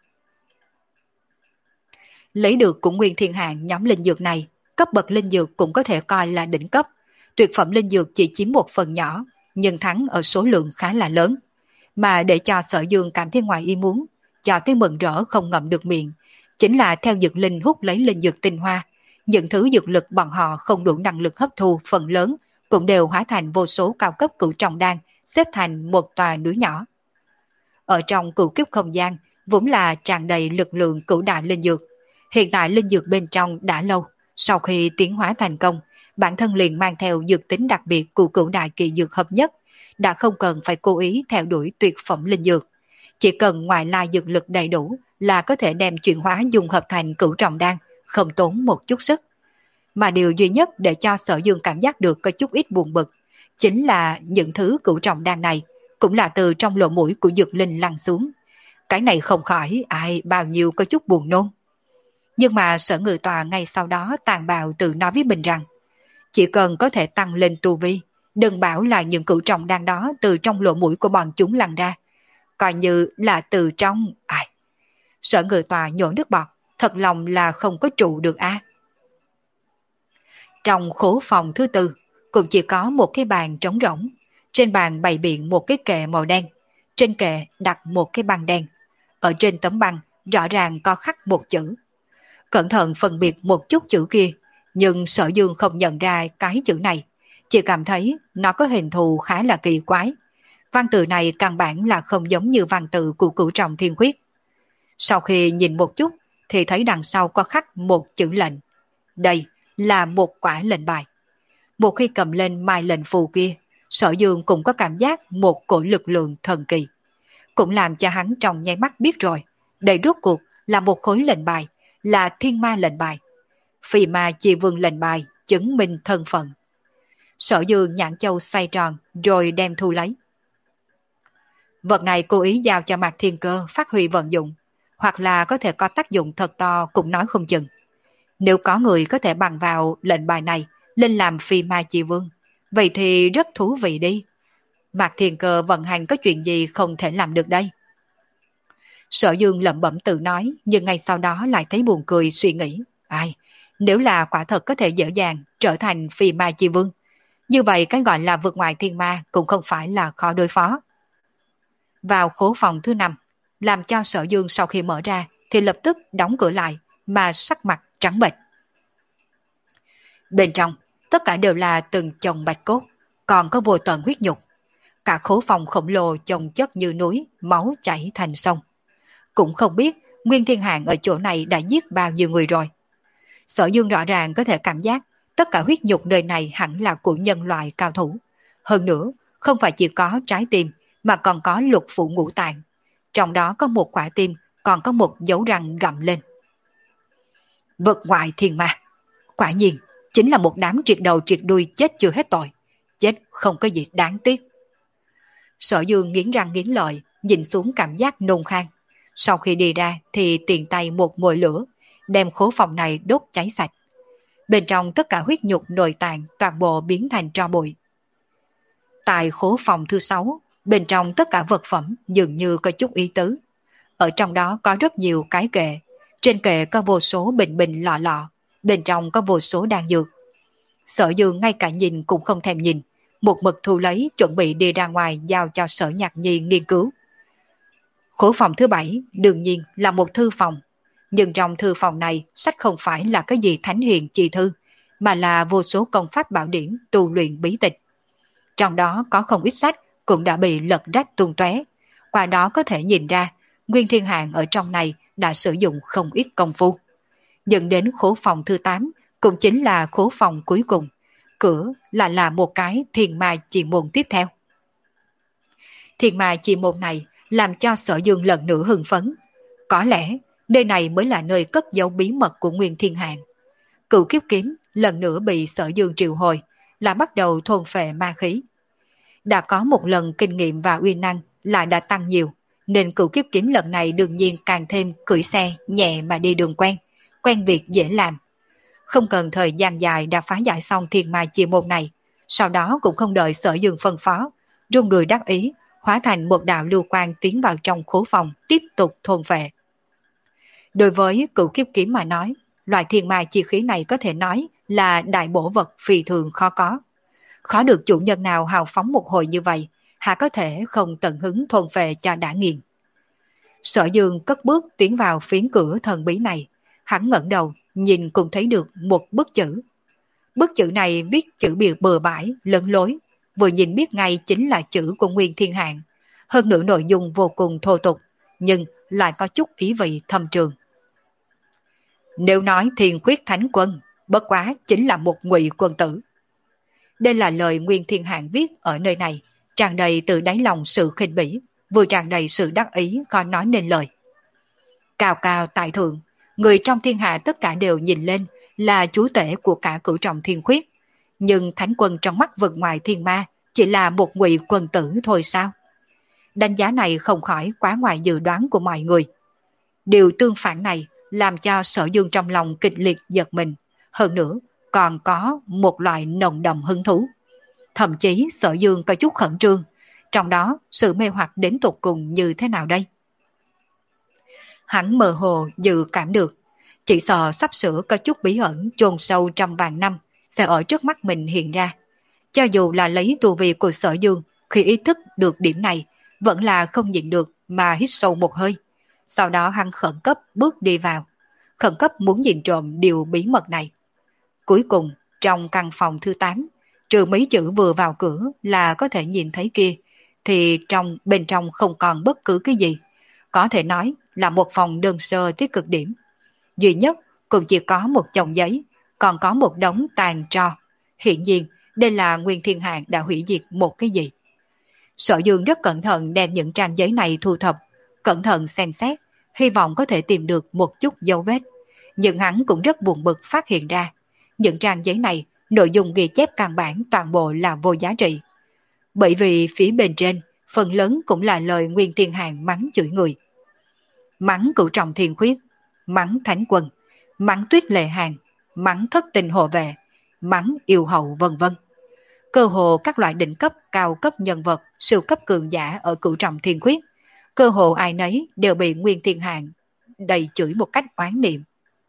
Lấy được của Nguyên Thiên Hạng nhóm linh dược này, cấp bậc linh dược cũng có thể coi là đỉnh cấp. Tuyệt phẩm linh dược chỉ chiếm một phần nhỏ, nhưng thắng ở số lượng khá là lớn. Mà để cho Sở Dương cảm thấy ngoài ý muốn, cho tiếng mừng rỡ không ngậm được miệng, chính là theo dược linh hút lấy linh dược tinh hoa, những thứ dược lực bọn họ không đủ năng lực hấp thu phần lớn cũng đều hóa thành vô số cao cấp cửu trọng đan, xếp thành một tòa núi nhỏ. Ở trong cửu kiếp không gian, vốn là tràn đầy lực lượng cửu đại linh dược. Hiện tại linh dược bên trong đã lâu, sau khi tiến hóa thành công, bản thân liền mang theo dược tính đặc biệt của cửu đại kỳ dược hợp nhất, đã không cần phải cố ý theo đuổi tuyệt phẩm linh dược. Chỉ cần ngoại lai dược lực đầy đủ là có thể đem chuyển hóa dung hợp thành cửu trọng đan, không tốn một chút sức. Mà điều duy nhất để cho Sở Dương cảm giác được có chút ít buồn bực, chính là những thứ cửu trọng đan này cũng là từ trong lỗ mũi của dược linh lăn xuống. Cái này không khỏi ai bao nhiêu có chút buồn nôn. Nhưng mà Sở Ngự Tòa ngay sau đó tàn bạo tự nói với mình rằng, chỉ cần có thể tăng lên tu vi, đừng bảo là những cửu trọng đan đó từ trong lỗ mũi của bọn chúng lăn ra, coi như là từ trong ai. Sở Ngự Tòa nhổ nước bọt, thật lòng là không có trụ được a. Trong khố phòng thứ tư, cũng chỉ có một cái bàn trống rỗng. Trên bàn bày biện một cái kệ màu đen. Trên kệ đặt một cái băng đen. Ở trên tấm băng rõ ràng có khắc một chữ. Cẩn thận phân biệt một chút chữ kia, nhưng Sở Dương không nhận ra cái chữ này. Chỉ cảm thấy nó có hình thù khá là kỳ quái. Văn tự này căn bản là không giống như văn tự của Cửu Trọng Thiên Khuyết. Sau khi nhìn một chút thì thấy đằng sau có khắc một chữ lệnh. Đây là một quả lệnh bài. Một khi cầm lên mai lệnh phù kia, Sở Dương cũng có cảm giác một cổ lực lượng thần kỳ. Cũng làm cho hắn trong nháy mắt biết rồi, đây rốt cuộc là một khối lệnh bài, là thiên ma lệnh bài. Phi ma chi vương lệnh bài chứng minh thân phận. Sở Dương nhãn châu xoay tròn rồi đem thu lấy. Vật này cố ý giao cho Mạc Thiên Cơ phát huy vận dụng, hoặc là có thể có tác dụng thật to cũng nói không chừng. Nếu có người có thể bằng vào lệnh bài này lên làm phi ma chi vương, vậy thì rất thú vị đi. Mạc Thiên Cơ vận hành có chuyện gì không thể làm được đây? Sở Dương lẩm bẩm tự nói, nhưng ngay sau đó lại thấy buồn cười suy nghĩ. Ai, nếu là quả thật có thể dễ dàng trở thành phi ma chi vương, như vậy cái gọi là vượt ngoài thiên ma cũng không phải là khó đối phó. Vào khố phòng thứ năm, làm cho Sở Dương sau khi mở ra thì lập tức đóng cửa lại mà sắc mặt trắng bệch. Bên trong, tất cả đều là từng chồng bạch cốt, còn có vô tận huyết nhục. Cả khố phòng khổng lồ chồng chất như núi, máu chảy thành sông. Cũng không biết Nguyên Thiên Hạng ở chỗ này đã giết bao nhiêu người rồi. Sở Dương rõ ràng có thể cảm giác tất cả huyết nhục nơi này hẳn là của nhân loại cao thủ. Hơn nữa, không phải chỉ có trái tim mà còn có lục phủ ngũ tạng. Trong đó có một quả tim, còn có một dấu răng gặm lên. Vật ngoại thiên ma, quả nhiên chính là một đám triệt đầu triệt đuôi chết chưa hết tội, chết không có gì đáng tiếc. Sở Dương nghiến răng nghiến lợi, nhìn xuống cảm giác nôn khan. Sau khi đi ra thì tiền tay một mồi lửa, đem khố phòng này đốt cháy sạch. Bên trong tất cả huyết nhục nội tạng toàn bộ biến thành tro bụi. Tại khố phòng thứ sáu, bên trong tất cả vật phẩm dường như có chút ý tứ. Ở trong đó có rất nhiều cái kệ. Trên kệ có vô số bình bình lọ lọ, bên trong có vô số đan dược. Sở Dương ngay cả nhìn cũng không thèm nhìn, một mực thu lấy chuẩn bị đi ra ngoài giao cho Sở Nhạc Nhi nghiên cứu. Khố phòng thứ bảy đương nhiên là một thư phòng, nhưng trong thư phòng này sách không phải là cái gì thánh hiền chi thư, mà là vô số công pháp bảo điển tu luyện bí tịch. Trong đó có không ít sách cũng đã bị lật rách tung tóe, qua đó có thể nhìn ra Nguyên Thiên Hạng ở trong này đã sử dụng không ít công phu. Dẫn đến khố phòng thứ tám cũng chính là khố phòng cuối cùng, cửa là là một cái thiên ma chi môn tiếp theo. Thiên ma chi môn này làm cho Sở Dương lần nữa hưng phấn. Có lẽ Nơi này mới là nơi cất giấu bí mật của Nguyên Thiên Hạng. Cửu kiếp kiếm lần nữa bị Sở Dương triệu hồi, là bắt đầu thôn phệ ma khí. Đã có một lần kinh nghiệm và uy năng lại đã tăng nhiều, nên cửu kiếp kiếm lần này đương nhiên càng thêm cưỡi xe nhẹ mà đi đường quen, quen việc dễ làm. Không cần thời gian dài đã phá giải xong thiên ma chi môn này, sau đó cũng không đợi Sở Dương phân phó, rung đùi đắc ý, hóa thành một đạo lưu quang tiến vào trong khố phòng tiếp tục thôn phệ. Đối với cửu kiếp kiếm mà nói, loại thiên ma chi khí này có thể nói là đại bổ vật phi thường khó có. Khó được chủ nhân nào hào phóng một hồi như vậy, hà có thể không tận hứng thôn phệ cho đã nghiền. Sở Dương cất bước tiến vào phiến cửa thần bí này, hắn ngẩng đầu, nhìn cũng thấy được một bức chữ. Bức chữ này viết chữ bìa bừa bãi, lẫn lối, vừa nhìn biết ngay chính là chữ của Nguyên Thiên Hạng. Hơn nữa nội dung vô cùng thô tục, nhưng lại có chút ý vị thâm trường. Nếu nói Thiên Khuyết Thánh Quân, bất quá chính là một ngụy quân tử. Đây là lời Nguyên Thiên Hạng viết ở nơi này, tràn đầy từ đáy lòng sự khinh bỉ, vừa tràn đầy sự đắc ý khó nói nên lời. Cao cao tại thượng, người trong thiên hạ tất cả đều nhìn lên là chúa tể của cả cửu trọng thiên khuyết. Nhưng Thánh Quân trong mắt vực ngoài thiên ma chỉ là một ngụy quân tử thôi sao? Đánh giá này không khỏi quá ngoài dự đoán của mọi người. Điều tương phản này làm cho Sở Dương trong lòng kịch liệt giật mình. Hơn nữa, còn có một loại nồng đậm hứng thú. Thậm chí Sở Dương có chút khẩn trương. Trong đó, sự mê hoặc đến tột cùng như thế nào đây? Hắn mơ hồ dự cảm được. Chỉ sợ sắp sửa có chút bí ẩn chôn sâu trong vạn năm sẽ ở trước mắt mình hiện ra. Cho dù là lấy tu vi của Sở Dương, khi ý thức được điểm này, vẫn là không nhịn được mà hít sâu một hơi. Sau đó hắn khẩn cấp bước đi vào. Khẩn cấp muốn nhìn trộm điều bí mật này. Cuối cùng, trong căn phòng thứ tám, trừ mấy chữ vừa vào cửa là có thể nhìn thấy kia, thì trong bên trong không còn bất cứ cái gì. Có thể nói là một phòng đơn sơ tới cực điểm. Duy nhất cũng chỉ có một chồng giấy, còn có một đống tàn tro. Hiện nhiên, đây là Nguyên Thiên Hạng đã hủy diệt một cái gì. Sở Dương rất cẩn thận đem những trang giấy này thu thập, cẩn thận xem xét, hy vọng có thể tìm được một chút dấu vết. Nhưng hắn cũng rất buồn bực phát hiện ra, những trang giấy này, nội dung ghi chép căn bản toàn bộ là vô giá trị. Bởi vì phía bên trên, phần lớn cũng là lời Nguyên Thiên Hạng mắng chửi người. Mắng cửu trọng thiên khuyết, mắng Thánh Quân, mắng Tuyết Lệ Hàng, mắng Thất Tình Hộ Vệ, mắng Yêu Hậu vân vân. Cơ hồ các loại đỉnh cấp, cao cấp nhân vật, siêu cấp cường giả ở cửu trọng thiên khuyết, cơ hồ ai nấy đều bị Nguyên Thiên Hạng đầy chửi một cách oán niệm.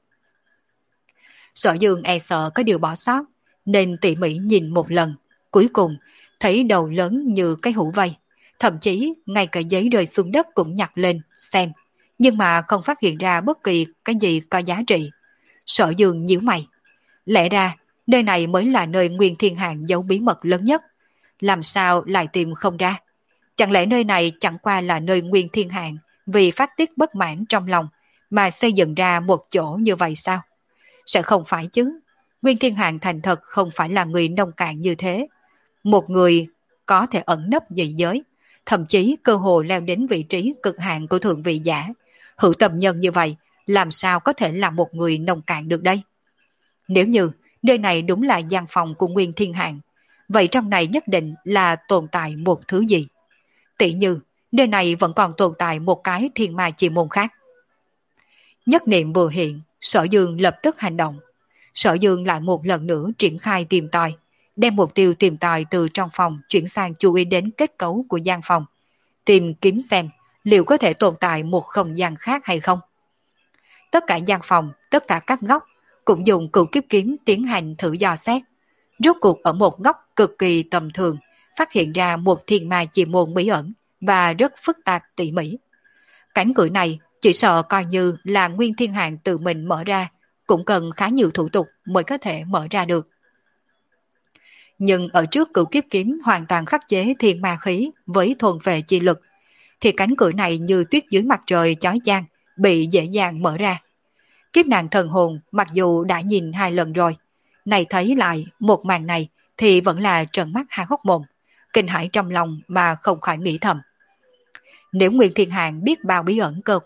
Sở Dương e sợ có điều bỏ sót, nên tỉ mỉ nhìn một lần, cuối cùng thấy đầu lớn như cái hũ vây, thậm chí ngay cả giấy rơi xuống đất cũng nhặt lên xem, nhưng mà không phát hiện ra bất kỳ cái gì có giá trị. Sở Dương nhíu mày, lẽ ra nơi này mới là nơi Nguyên Thiên Hạng giấu bí mật lớn nhất, làm sao lại tìm không ra? Chẳng lẽ nơi này chẳng qua là nơi Nguyên Thiên Hạng vì phát tiết bất mãn trong lòng mà xây dựng ra một chỗ như vậy sao? Sẽ không phải chứ. Nguyên Thiên Hạng thành thật không phải là người nông cạn như thế. Một người có thể ẩn nấp dị giới, thậm chí cơ hồ leo đến vị trí cực hạn của thượng vị giả. Hữu tầm nhân như vậy, làm sao có thể là một người nông cạn được đây? Nếu như nơi này đúng là gian phòng của Nguyên Thiên Hạng, vậy trong này nhất định là tồn tại một thứ gì. Tỷ như, nơi này vẫn còn tồn tại một cái thiên ma chi môn khác. Nhất niệm vừa hiện, Sở Dương lập tức hành động. Sở Dương lại một lần nữa triển khai tìm tòi, đem mục tiêu tìm tòi từ trong phòng chuyển sang chú ý đến kết cấu của gian phòng, tìm kiếm xem liệu có thể tồn tại một không gian khác hay không. Tất cả gian phòng, tất cả các góc cũng dùng cửu kiếp kiếm tiến hành thử dò xét. Rốt cuộc ở một góc cực kỳ tầm thường, phát hiện ra một thiên ma chi môn bí ẩn và rất phức tạp tỉ mỉ. Cánh cửa này chỉ sợ coi như là Nguyên Thiên Hạng tự mình mở ra, cũng cần khá nhiều thủ tục mới có thể mở ra được. Nhưng ở trước cửu kiếp kiếm hoàn toàn khắc chế thiên ma khí với thuần về chi lực, thì cánh cửa này như tuyết dưới mặt trời chói chang, bị dễ dàng mở ra. Kiếp nạn thần hồn mặc dù đã nhìn hai lần rồi, này thấy lại một màn này thì vẫn là trợn mắt hai hốc mồm, kinh hãi trong lòng mà không khỏi nghĩ thầm. Nếu Nguyên Thiên Hạng biết bao bí ẩn cơ quan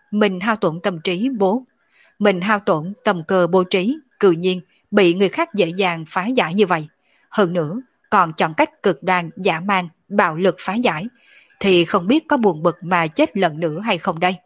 mình hao tổn tâm trí bố, mình hao tổn tâm cơ bố trí, cự nhiên bị người khác dễ dàng phá giải như vậy. Hơn nữa, còn chọn cách cực đoan, dã man, bạo lực phá giải, thì không biết có buồn bực mà chết lần nữa hay không đây.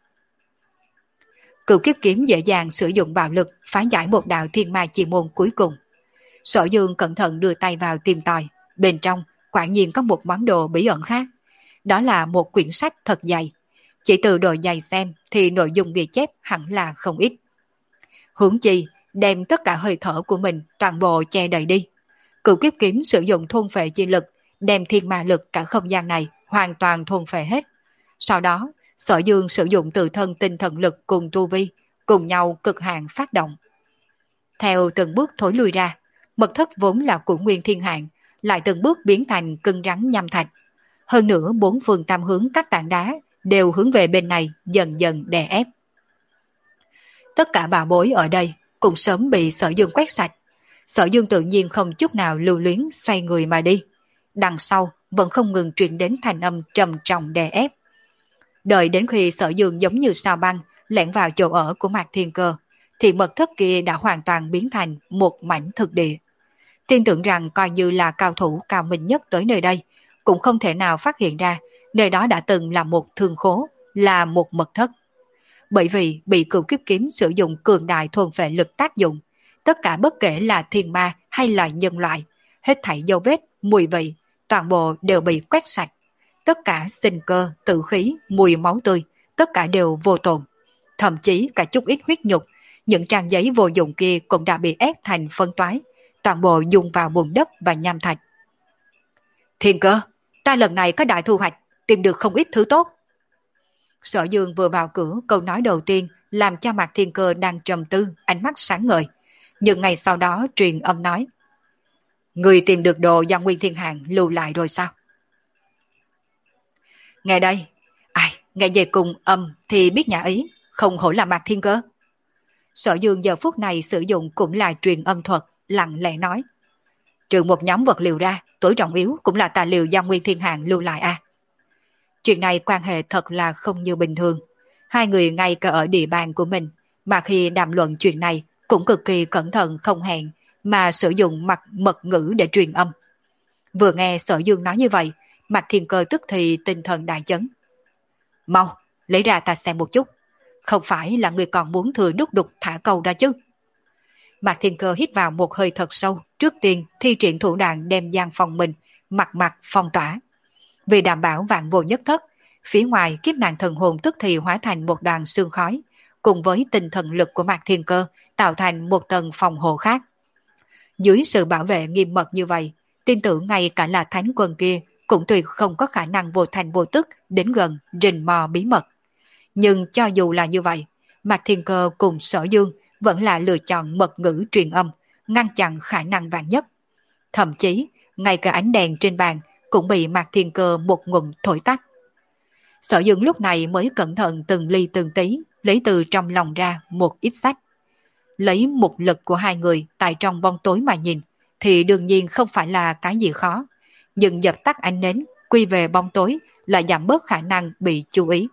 Cửu kiếp kiếm dễ dàng sử dụng bạo lực phá giải một đạo thiên ma chi môn cuối cùng. Sở Dương cẩn thận đưa tay vào tìm tòi, bên trong quả nhiên có một món đồ bí ẩn khác. Đó là một quyển sách thật dày. Chỉ từ độ dày xem thì nội dung ghi chép hẳn là không ít. Huống chi đem tất cả hơi thở của mình toàn bộ che đầy đi. Cửu kiếp kiếm sử dụng thôn phệ chi lực, đem thiên ma lực cả không gian này hoàn toàn thôn phệ hết. Sau đó, Sở Dương sử dụng tự thân tinh thần lực cùng tu vi, cùng nhau cực hạn phát động. Theo từng bước thối lui ra, mật thất vốn là của Nguyên Thiên Hạn, lại từng bước biến thành cứng rắn nham thạch. Hơn nữa bốn phương tam hướng các tảng đá đều hướng về bên này dần dần đè ép. Tất cả bảo bối ở đây cũng sớm bị Sở Dương quét sạch. Sở Dương tự nhiên không chút nào lưu luyến xoay người mà đi. Đằng sau vẫn không ngừng truyền đến thành âm trầm trọng đè ép. Đợi đến khi Sở Dương giống như sao băng lẻn vào chỗ ở của Mạc Thiên Cơ, thì mật thất kia đã hoàn toàn biến thành một mảnh thực địa. Tin tưởng rằng coi như là cao thủ cao minh nhất tới nơi đây, cũng không thể nào phát hiện ra nơi đó đã từng là một thương khố, là một mật thất. Bởi vì bị cửu kiếp kiếm sử dụng cường đại thuần phệ lực tác dụng, tất cả bất kể là thiên ma hay là nhân loại, hết thảy dấu vết, mùi vị, toàn bộ đều bị quét sạch. Tất cả sinh cơ, tử khí, mùi máu tươi, tất cả đều vô tồn. Thậm chí cả chút ít huyết nhục, những trang giấy vô dụng kia cũng đã bị ép thành phân toái, toàn bộ dùng vào bùn đất và nham thạch. Thiên Cơ, ta lần này có đại thu hoạch, tìm được không ít thứ tốt. Sở Dương vừa vào cửa, câu nói đầu tiên làm cho Mạc Thiên Cơ đang trầm tư, ánh mắt sáng ngời. Nhưng ngày sau đó truyền âm nói: Người tìm được đồ do Nguyên Thiên Hạn lưu lại rồi sao? Nghe đây, ai, nghe về cùng âm thì biết nhã ý, không hổ là Mạc Thiên Cơ. Sở Dương giờ phút này sử dụng cũng là truyền âm thuật, lặng lẽ nói: Trừ một nhóm vật liệu ra, tối trọng yếu cũng là tài liệu do Nguyên Thiên Hạn lưu lại à. Chuyện này quan hệ thật là không như bình thường. Hai người ngay cả ở địa bàn của mình, mà khi đàm luận chuyện này cũng cực kỳ cẩn thận không hẹn, mà sử dụng mặt mật ngữ để truyền âm. Vừa nghe Sở Dương nói như vậy, Mạc Thiên Cơ tức thì tinh thần đại chấn. Mau, lấy ra ta xem một chút. Không phải là người còn muốn thừa đúc đục thả câu ra chứ? Mạc Thiên Cơ hít vào một hơi thật sâu, trước tiên thi triển thủ đoạn đem gian phòng mình, mặt mặt phong tỏa. Vì đảm bảo vạn vô nhất thất, phía ngoài kiếp nạn thần hồn tức thì hóa thành một đoàn sương khói, cùng với tinh thần lực của Mạc Thiên Cơ tạo thành một tầng phòng hộ khác. Dưới sự bảo vệ nghiêm mật như vậy, tin tưởng ngay cả là thánh quân kia cũng tuyệt không có khả năng vô thành vô tức đến gần rình mò bí mật. Nhưng cho dù là như vậy, Mạc Thiên Cơ cùng Sở Dương vẫn là lựa chọn mật ngữ truyền âm, ngăn chặn khả năng vạn nhất. Thậm chí, ngay cả ánh đèn trên bàn cũng bị Mạc Thiên Cơ một ngụm thổi tắt. Sở Dương lúc này mới cẩn thận từng ly từng tí, lấy từ trong lòng ra một ít sách. Lấy một lực của hai người tại trong bóng tối mà nhìn, thì đương nhiên không phải là cái gì khó. Nhưng dập tắt ánh nến, quy về bóng tối là giảm bớt khả năng bị chú ý.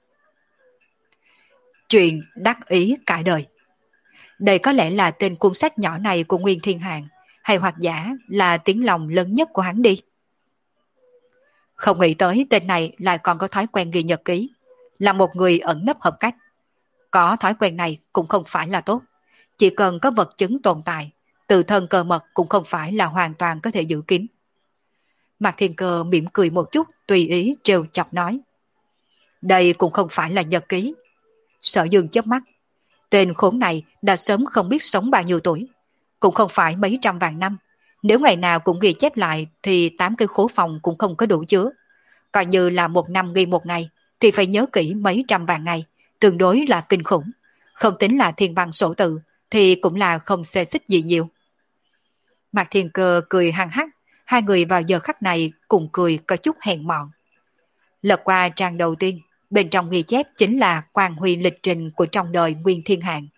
Chuyện đắc ý cả đời. Đây có lẽ là tên cuốn sách nhỏ này của Nguyên Thiên Hạn, hay hoặc giả là tiếng lòng lớn nhất của hắn đi. Không nghĩ tới tên này lại còn có thói quen ghi nhật ký, là một người ẩn nấp hợp cách. Có thói quen này cũng không phải là tốt, chỉ cần có vật chứng tồn tại, tự thân cơ mật cũng không phải là hoàn toàn có thể giữ kín. Mạc Thiên Cơ mỉm cười một chút, tùy ý trêu chọc nói: Đây cũng không phải là nhật ký. Sở Dương chớp mắt, tên khốn này đã sớm không biết sống bao nhiêu tuổi, cũng không phải mấy trăm vạn năm. Nếu ngày nào cũng ghi chép lại thì tám cái khố phòng cũng không có đủ chứa. Coi như là một năm ghi một ngày thì phải nhớ kỹ mấy trăm vạn ngày, tương đối là kinh khủng. Không tính là thiên văn sổ tự thì cũng là không xê xích gì nhiều. Mạc Thiên Cơ cười hăng hắc, hai người vào giờ khắc này cùng cười có chút hèn mọn. Lật qua trang đầu tiên, bên trong ghi chép chính là quan huy lịch trình của trong đời Nguyên Thiên Hạn.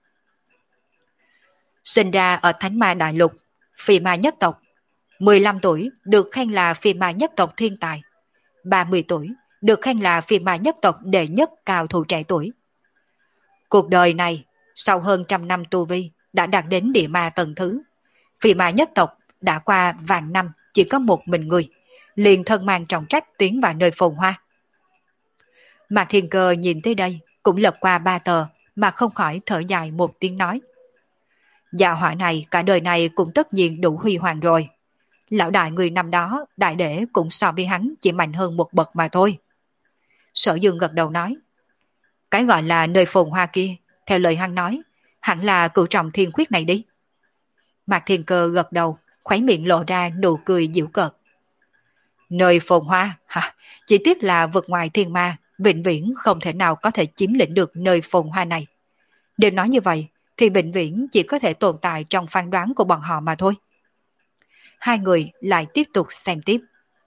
Sinh ra ở Thánh Ma Đại Lục, phi ma nhất tộc. mười lăm tuổi được khen là phi ma nhất tộc thiên tài. ba mươi tuổi được khen là phi ma nhất tộc đệ nhất cao thủ trẻ tuổi. Cuộc đời này, sau hơn trăm năm tu vi, đã đạt đến địa ma tầng thứ. Phi ma nhất tộc đã qua vạn năm chỉ có một mình người, liền thân mang trọng trách tiến vào nơi phồn hoa. Mạc Thiên Cơ nhìn tới đây, cũng lật qua ba tờ mà không khỏi thở dài một tiếng nói. Dạ họa này cả đời này cũng tất nhiên đủ huy hoàng rồi. Lão đại người năm đó, đại đệ cũng so với hắn chỉ mạnh hơn một bậc mà thôi. Sở Dương gật đầu nói. Cái gọi là nơi phồn hoa kia, theo lời hắn nói, hẳn là cửu trọng thiên khuyết này đi. Mạc Thiên Cơ gật đầu, khuấy miệng lộ ra nụ cười giễu cợt. Nơi phồn hoa, hả? Chỉ tiếc là vượt ngoài thiên ma, vĩnh viễn không thể nào có thể chiếm lĩnh được nơi phồn hoa này. Nếu nói như vậy, thì vĩnh viễn chỉ có thể tồn tại trong phán đoán của bọn họ mà thôi. Hai người lại tiếp tục xem tiếp.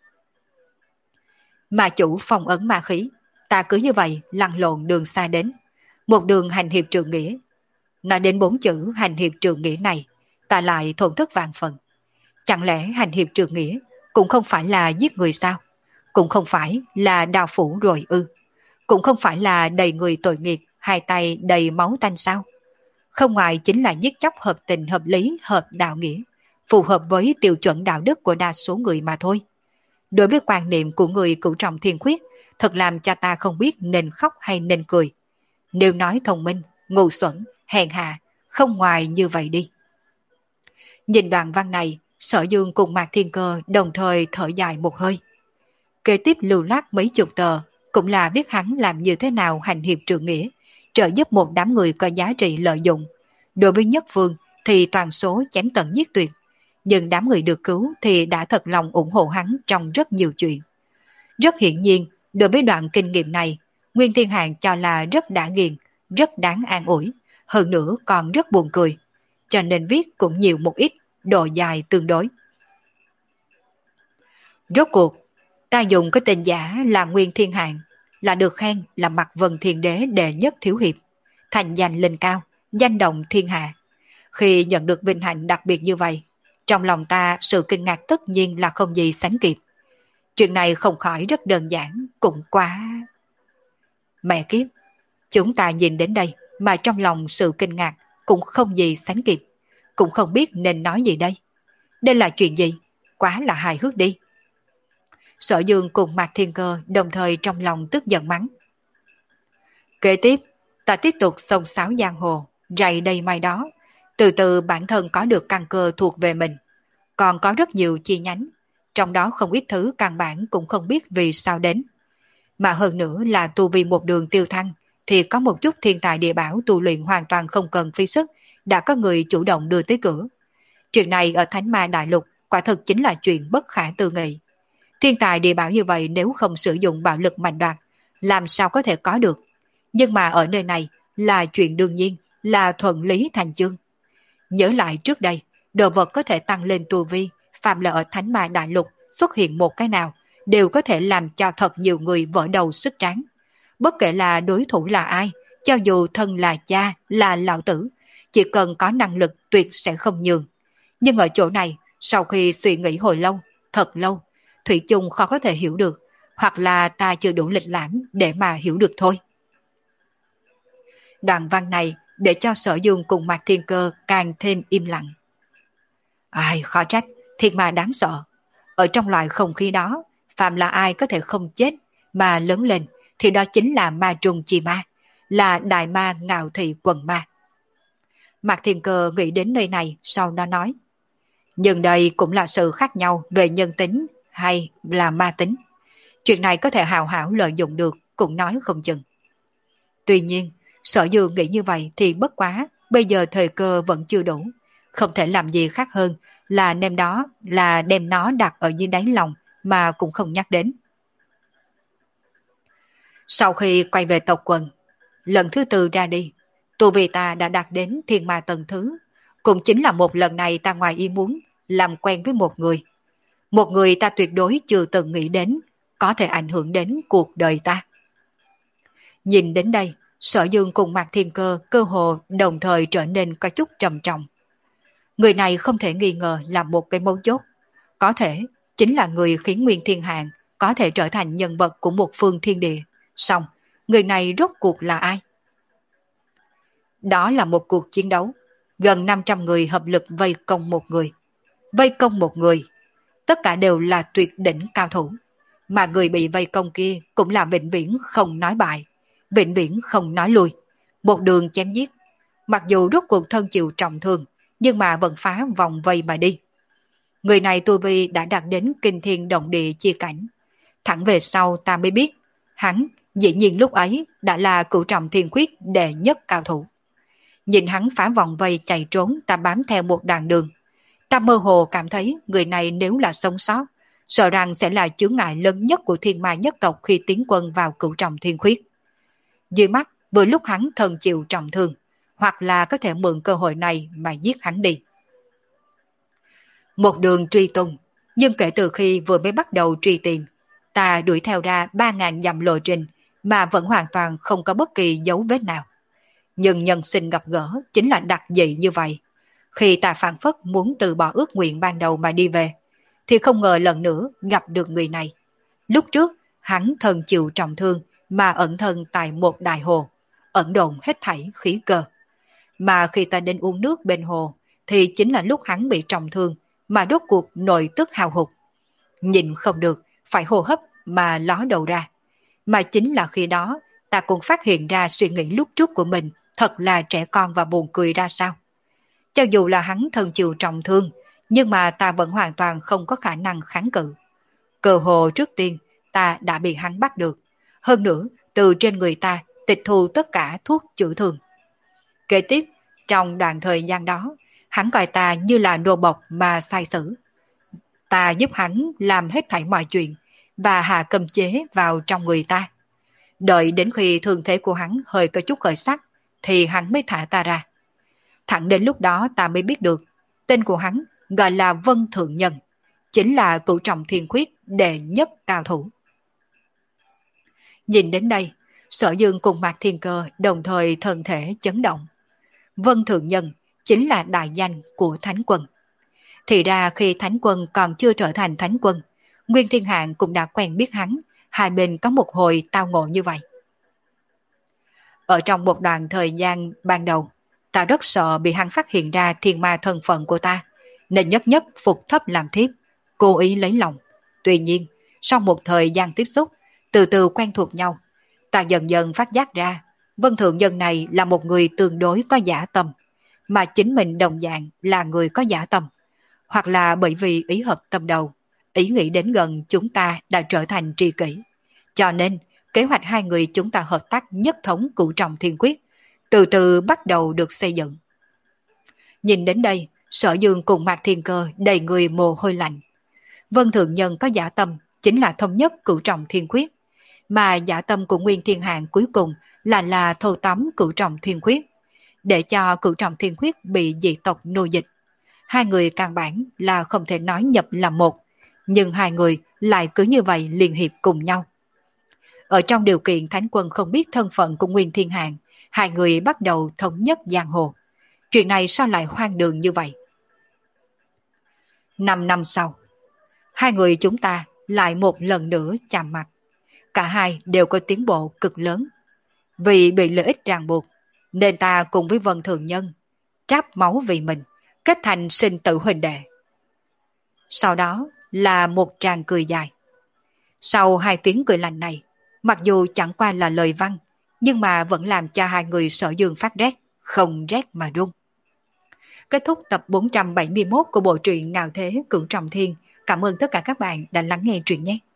Mà chủ phong ấn ma khí, ta cứ như vậy lăn lộn đường xa đến. Một đường hành hiệp trường nghĩa. Nói đến bốn chữ hành hiệp trường nghĩa này, ta lại thổn thức vạn phần. Chẳng lẽ hành hiệp trường nghĩa cũng không phải là giết người sao? Cũng không phải là đào phủ rồi ư? Cũng không phải là đầy người tội nghiệp, hai tay đầy máu tanh sao? Không ngoài chính là giết chóc hợp tình hợp lý, hợp đạo nghĩa, phù hợp với tiêu chuẩn đạo đức của đa số người mà thôi. Đối với quan niệm của người cửu trọng thiên khuyết, thật làm cho ta không biết nên khóc hay nên cười. Nếu nói thông minh, ngu xuẩn, hèn hạ, không ngoài như vậy đi. Nhìn đoạn văn này, Sở Dương cùng Mạc Thiên Cơ đồng thời thở dài một hơi. Kế tiếp lưu loát mấy chục tờ, cũng là viết hắn làm như thế nào hành hiệp trượng nghĩa, trợ giúp một đám người có giá trị lợi dụng. Đối với nhất phương thì toàn số chém tận giết tuyệt, nhưng đám người được cứu thì đã thật lòng ủng hộ hắn trong rất nhiều chuyện. Rất hiển nhiên, đối với đoạn kinh nghiệm này, Nguyên Thiên Hạng cho là rất đã nghiền, rất đáng an ủi, hơn nữa còn rất buồn cười, cho nên viết cũng nhiều một ít, độ dài tương đối. Rốt cuộc, ta dùng cái tên giả là Nguyên Thiên Hạng, là được khen là Mặc Vân Thiên Đế đệ nhất thiếu hiệp, thành danh lên cao, danh động thiên hạ. Khi nhận được vinh hạnh đặc biệt như vậy, trong lòng ta sự kinh ngạc tất nhiên là không gì sánh kịp. Chuyện này không khỏi rất đơn giản, cũng quá... Mẹ kiếp, chúng ta nhìn đến đây mà trong lòng sự kinh ngạc cũng không gì sánh kịp, cũng không biết nên nói gì đây. Đây là chuyện gì? Quá là hài hước đi. Sở Dương cùng Mạc Thiên Cơ đồng thời trong lòng tức giận mắng. Kế tiếp, ta tiếp tục xông xáo giang hồ, rày đây mai đó, từ từ bản thân có được căn cơ thuộc về mình. Còn có rất nhiều chi nhánh, trong đó không ít thứ căn bản cũng không biết vì sao đến. Mà hơn nữa là tu vì một đường tiêu thăng, thì có một chút thiên tài địa bảo tu luyện hoàn toàn không cần phí sức, đã có người chủ động đưa tới cửa. Chuyện này ở Thánh Ma Đại Lục quả thực chính là chuyện bất khả tư nghị. Thiên tài địa bảo như vậy nếu không sử dụng bạo lực mạnh đoạt, làm sao có thể có được. Nhưng mà ở nơi này là chuyện đương nhiên, là thuận lý thành chương. Nhớ lại trước đây, đồ vật có thể tăng lên tu vi, phạm là ở Thánh Ma Đại Lục xuất hiện một cái nào, đều có thể làm cho thật nhiều người vỡ đầu sức tráng. Bất kể là đối thủ là ai, cho dù thân là cha, là lão tử, chỉ cần có năng lực tuyệt sẽ không nhường. Nhưng ở chỗ này, sau khi suy nghĩ hồi lâu, thật lâu, Thủy chung khó có thể hiểu được, hoặc là ta chưa đủ lịch lãm để mà hiểu được thôi. Đoạn văn này để cho Sở Dương cùng Mạc Thiên Cơ càng thêm im lặng. Ai khó trách, thiệt mà đáng sợ. Ở trong loại không khí đó, phàm là ai có thể không chết mà lớn lên thì đó chính là ma trùng chi ma, là đại ma ngạo thị quần ma. Mạc Thiên Cơ nghĩ đến nơi này sau đó nói. Nhưng đây cũng là sự khác nhau về nhân tính hay là ma tính. Chuyện này có thể hào hảo lợi dụng được, cũng nói không chừng. Tuy nhiên, Sở Dương nghĩ như vậy thì bất quá, bây giờ thời cơ vẫn chưa đủ. Không thể làm gì khác hơn là đem đó là đem nó đặt ở dưới đáy lòng mà cũng không nhắc đến. Sau khi quay về tộc quần, lần thứ tư ra đi, tu vi ta đã đạt đến thiên ma tầng thứ. Cũng chính là một lần này ta ngoài ý muốn làm quen với một người. Một người ta tuyệt đối chưa từng nghĩ đến có thể ảnh hưởng đến cuộc đời ta. Nhìn đến đây, Sở Dương cùng Mạc Thiên Cơ cơ hồ đồng thời trở nên có chút trầm trọng. Người này không thể nghi ngờ là một cái mấu chốt. Có thể chính là người khiến Nguyên Thiên Hạng có thể trở thành nhân vật của một phương thiên địa. Xong, người này rốt cuộc là ai? Đó là một cuộc chiến đấu. Gần năm trăm người hợp lực vây công một người. Vây công một người. Tất cả đều là tuyệt đỉnh cao thủ. Mà người bị vây công kia cũng là vĩnh viễn không nói bại. Vĩnh viễn không nói lui. Một đường chém giết. Mặc dù rốt cuộc thân chịu trọng thương, nhưng mà vẫn phá vòng vây mà đi. Người này tu vi đã đạt đến kinh thiên động địa chia cảnh. Thẳng về sau ta mới biết, hắn dĩ nhiên lúc ấy đã là cửu trọng thiên quyết đệ nhất cao thủ. Nhìn hắn phá vòng vây chạy trốn, ta bám theo một đoạn đường. Ta mơ hồ cảm thấy người này nếu là sống sót, sợ rằng sẽ là chướng ngại lớn nhất của thiên ma nhất tộc khi tiến quân vào cửu trọng thiên khuyết. Dưới mắt, vừa lúc hắn thân chịu trọng thương, hoặc là có thể mượn cơ hội này mà giết hắn đi. Một đường truy tung, nhưng kể từ khi vừa mới bắt đầu truy tìm, ta đuổi theo ra ba ngàn dặm lộ trình mà vẫn hoàn toàn không có bất kỳ dấu vết nào. Nhưng nhân sinh gặp gỡ chính là đặc dị như vậy. Khi ta phản phất muốn từ bỏ ước nguyện ban đầu mà đi về, thì không ngờ lần nữa gặp được người này. Lúc trước, hắn thân chịu trọng thương mà ẩn thân tại một đại hồ, ẩn đồn hết thảy khí cơ. Mà khi ta đến uống nước bên hồ, thì chính là lúc hắn bị trọng thương mà rốt cuộc nội tức hao hụt. Nhìn không được, phải hô hấp mà ló đầu ra. Mà chính là khi đó, ta cũng phát hiện ra suy nghĩ lúc trước của mình thật là trẻ con và buồn cười ra sao. Cho dù là hắn thân chịu trọng thương, nhưng mà ta vẫn hoàn toàn không có khả năng kháng cự. Cơ hồ trước tiên, ta đã bị hắn bắt được. Hơn nữa, từ trên người ta tịch thu tất cả thuốc chữa thương. Kế tiếp, trong đoạn thời gian đó, hắn coi ta như là nô bộc mà sai sử. Ta giúp hắn làm hết thảy mọi chuyện và hạ cầm chế vào trong người ta. Đợi đến khi thương thế của hắn hơi có chút khởi sắc thì hắn mới thả ta ra. Thẳng đến lúc đó ta mới biết được tên của hắn gọi là Vân Thượng Nhân, chính là cửu trọng thiên khuyết đệ nhất cao thủ. Nhìn đến đây, Sở Dương cùng Mạc Thiên Cơ đồng thời thân thể chấn động. Vân Thượng Nhân chính là đại danh của Thánh Quân. Thì ra khi Thánh Quân còn chưa trở thành Thánh Quân, Nguyên Thiên Hạng cũng đã quen biết hắn, hai bên có một hồi tao ngộ như vậy. Ở trong một đoạn thời gian ban đầu, ta rất sợ bị hắn phát hiện ra thiên ma thân phận của ta, nên nhất nhất phục thấp làm thiếp, cố ý lấy lòng. Tuy nhiên, sau một thời gian tiếp xúc, từ từ quen thuộc nhau, ta dần dần phát giác ra, Vân Thượng Nhân này là một người tương đối có dã tâm, mà chính mình đồng dạng là người có dã tâm, hoặc là bởi vì ý hợp tâm đầu, ý nghĩ đến gần chúng ta đã trở thành tri kỷ. Cho nên, kế hoạch hai người chúng ta hợp tác nhất thống cửu trọng thiên quyết, từ từ bắt đầu được xây dựng. Nhìn đến đây, Sở Dương cùng Mạc Thiên Cơ đầy người mồ hôi lạnh. Vân Thượng Nhân có dã tâm chính là thống nhất cửu trọng thiên quyết, mà dã tâm của Nguyên Thiên Hạng cuối cùng là là thâu tóm cửu trọng thiên quyết, để cho cửu trọng thiên quyết bị dị tộc nô dịch. Hai người căn bản là không thể nói nhập làm một, nhưng hai người lại cứ như vậy liên hiệp cùng nhau. Ở trong điều kiện Thánh Quân không biết thân phận của Nguyên Thiên Hạng, hai người bắt đầu thống nhất giang hồ. Chuyện này sao lại hoang đường như vậy? Năm năm sau, hai người chúng ta lại một lần nữa chạm mặt. Cả hai đều có tiến bộ cực lớn. Vì bị lợi ích ràng buộc, nên ta cùng với Vân Thường Nhân tráp máu vì mình, kết thành sinh tử huynh đệ. Sau đó là một tràng cười dài. Sau hai tiếng cười lạnh này, mặc dù chẳng qua là lời văn, nhưng mà vẫn làm cho hai người Sở Dương phát rét, không rét mà run. Kết thúc tập bốn trăm bảy mươi mốt của bộ truyện Ngạo Thế Cửu Trọng Thiên. Cảm ơn tất cả các bạn đã lắng nghe truyện nhé.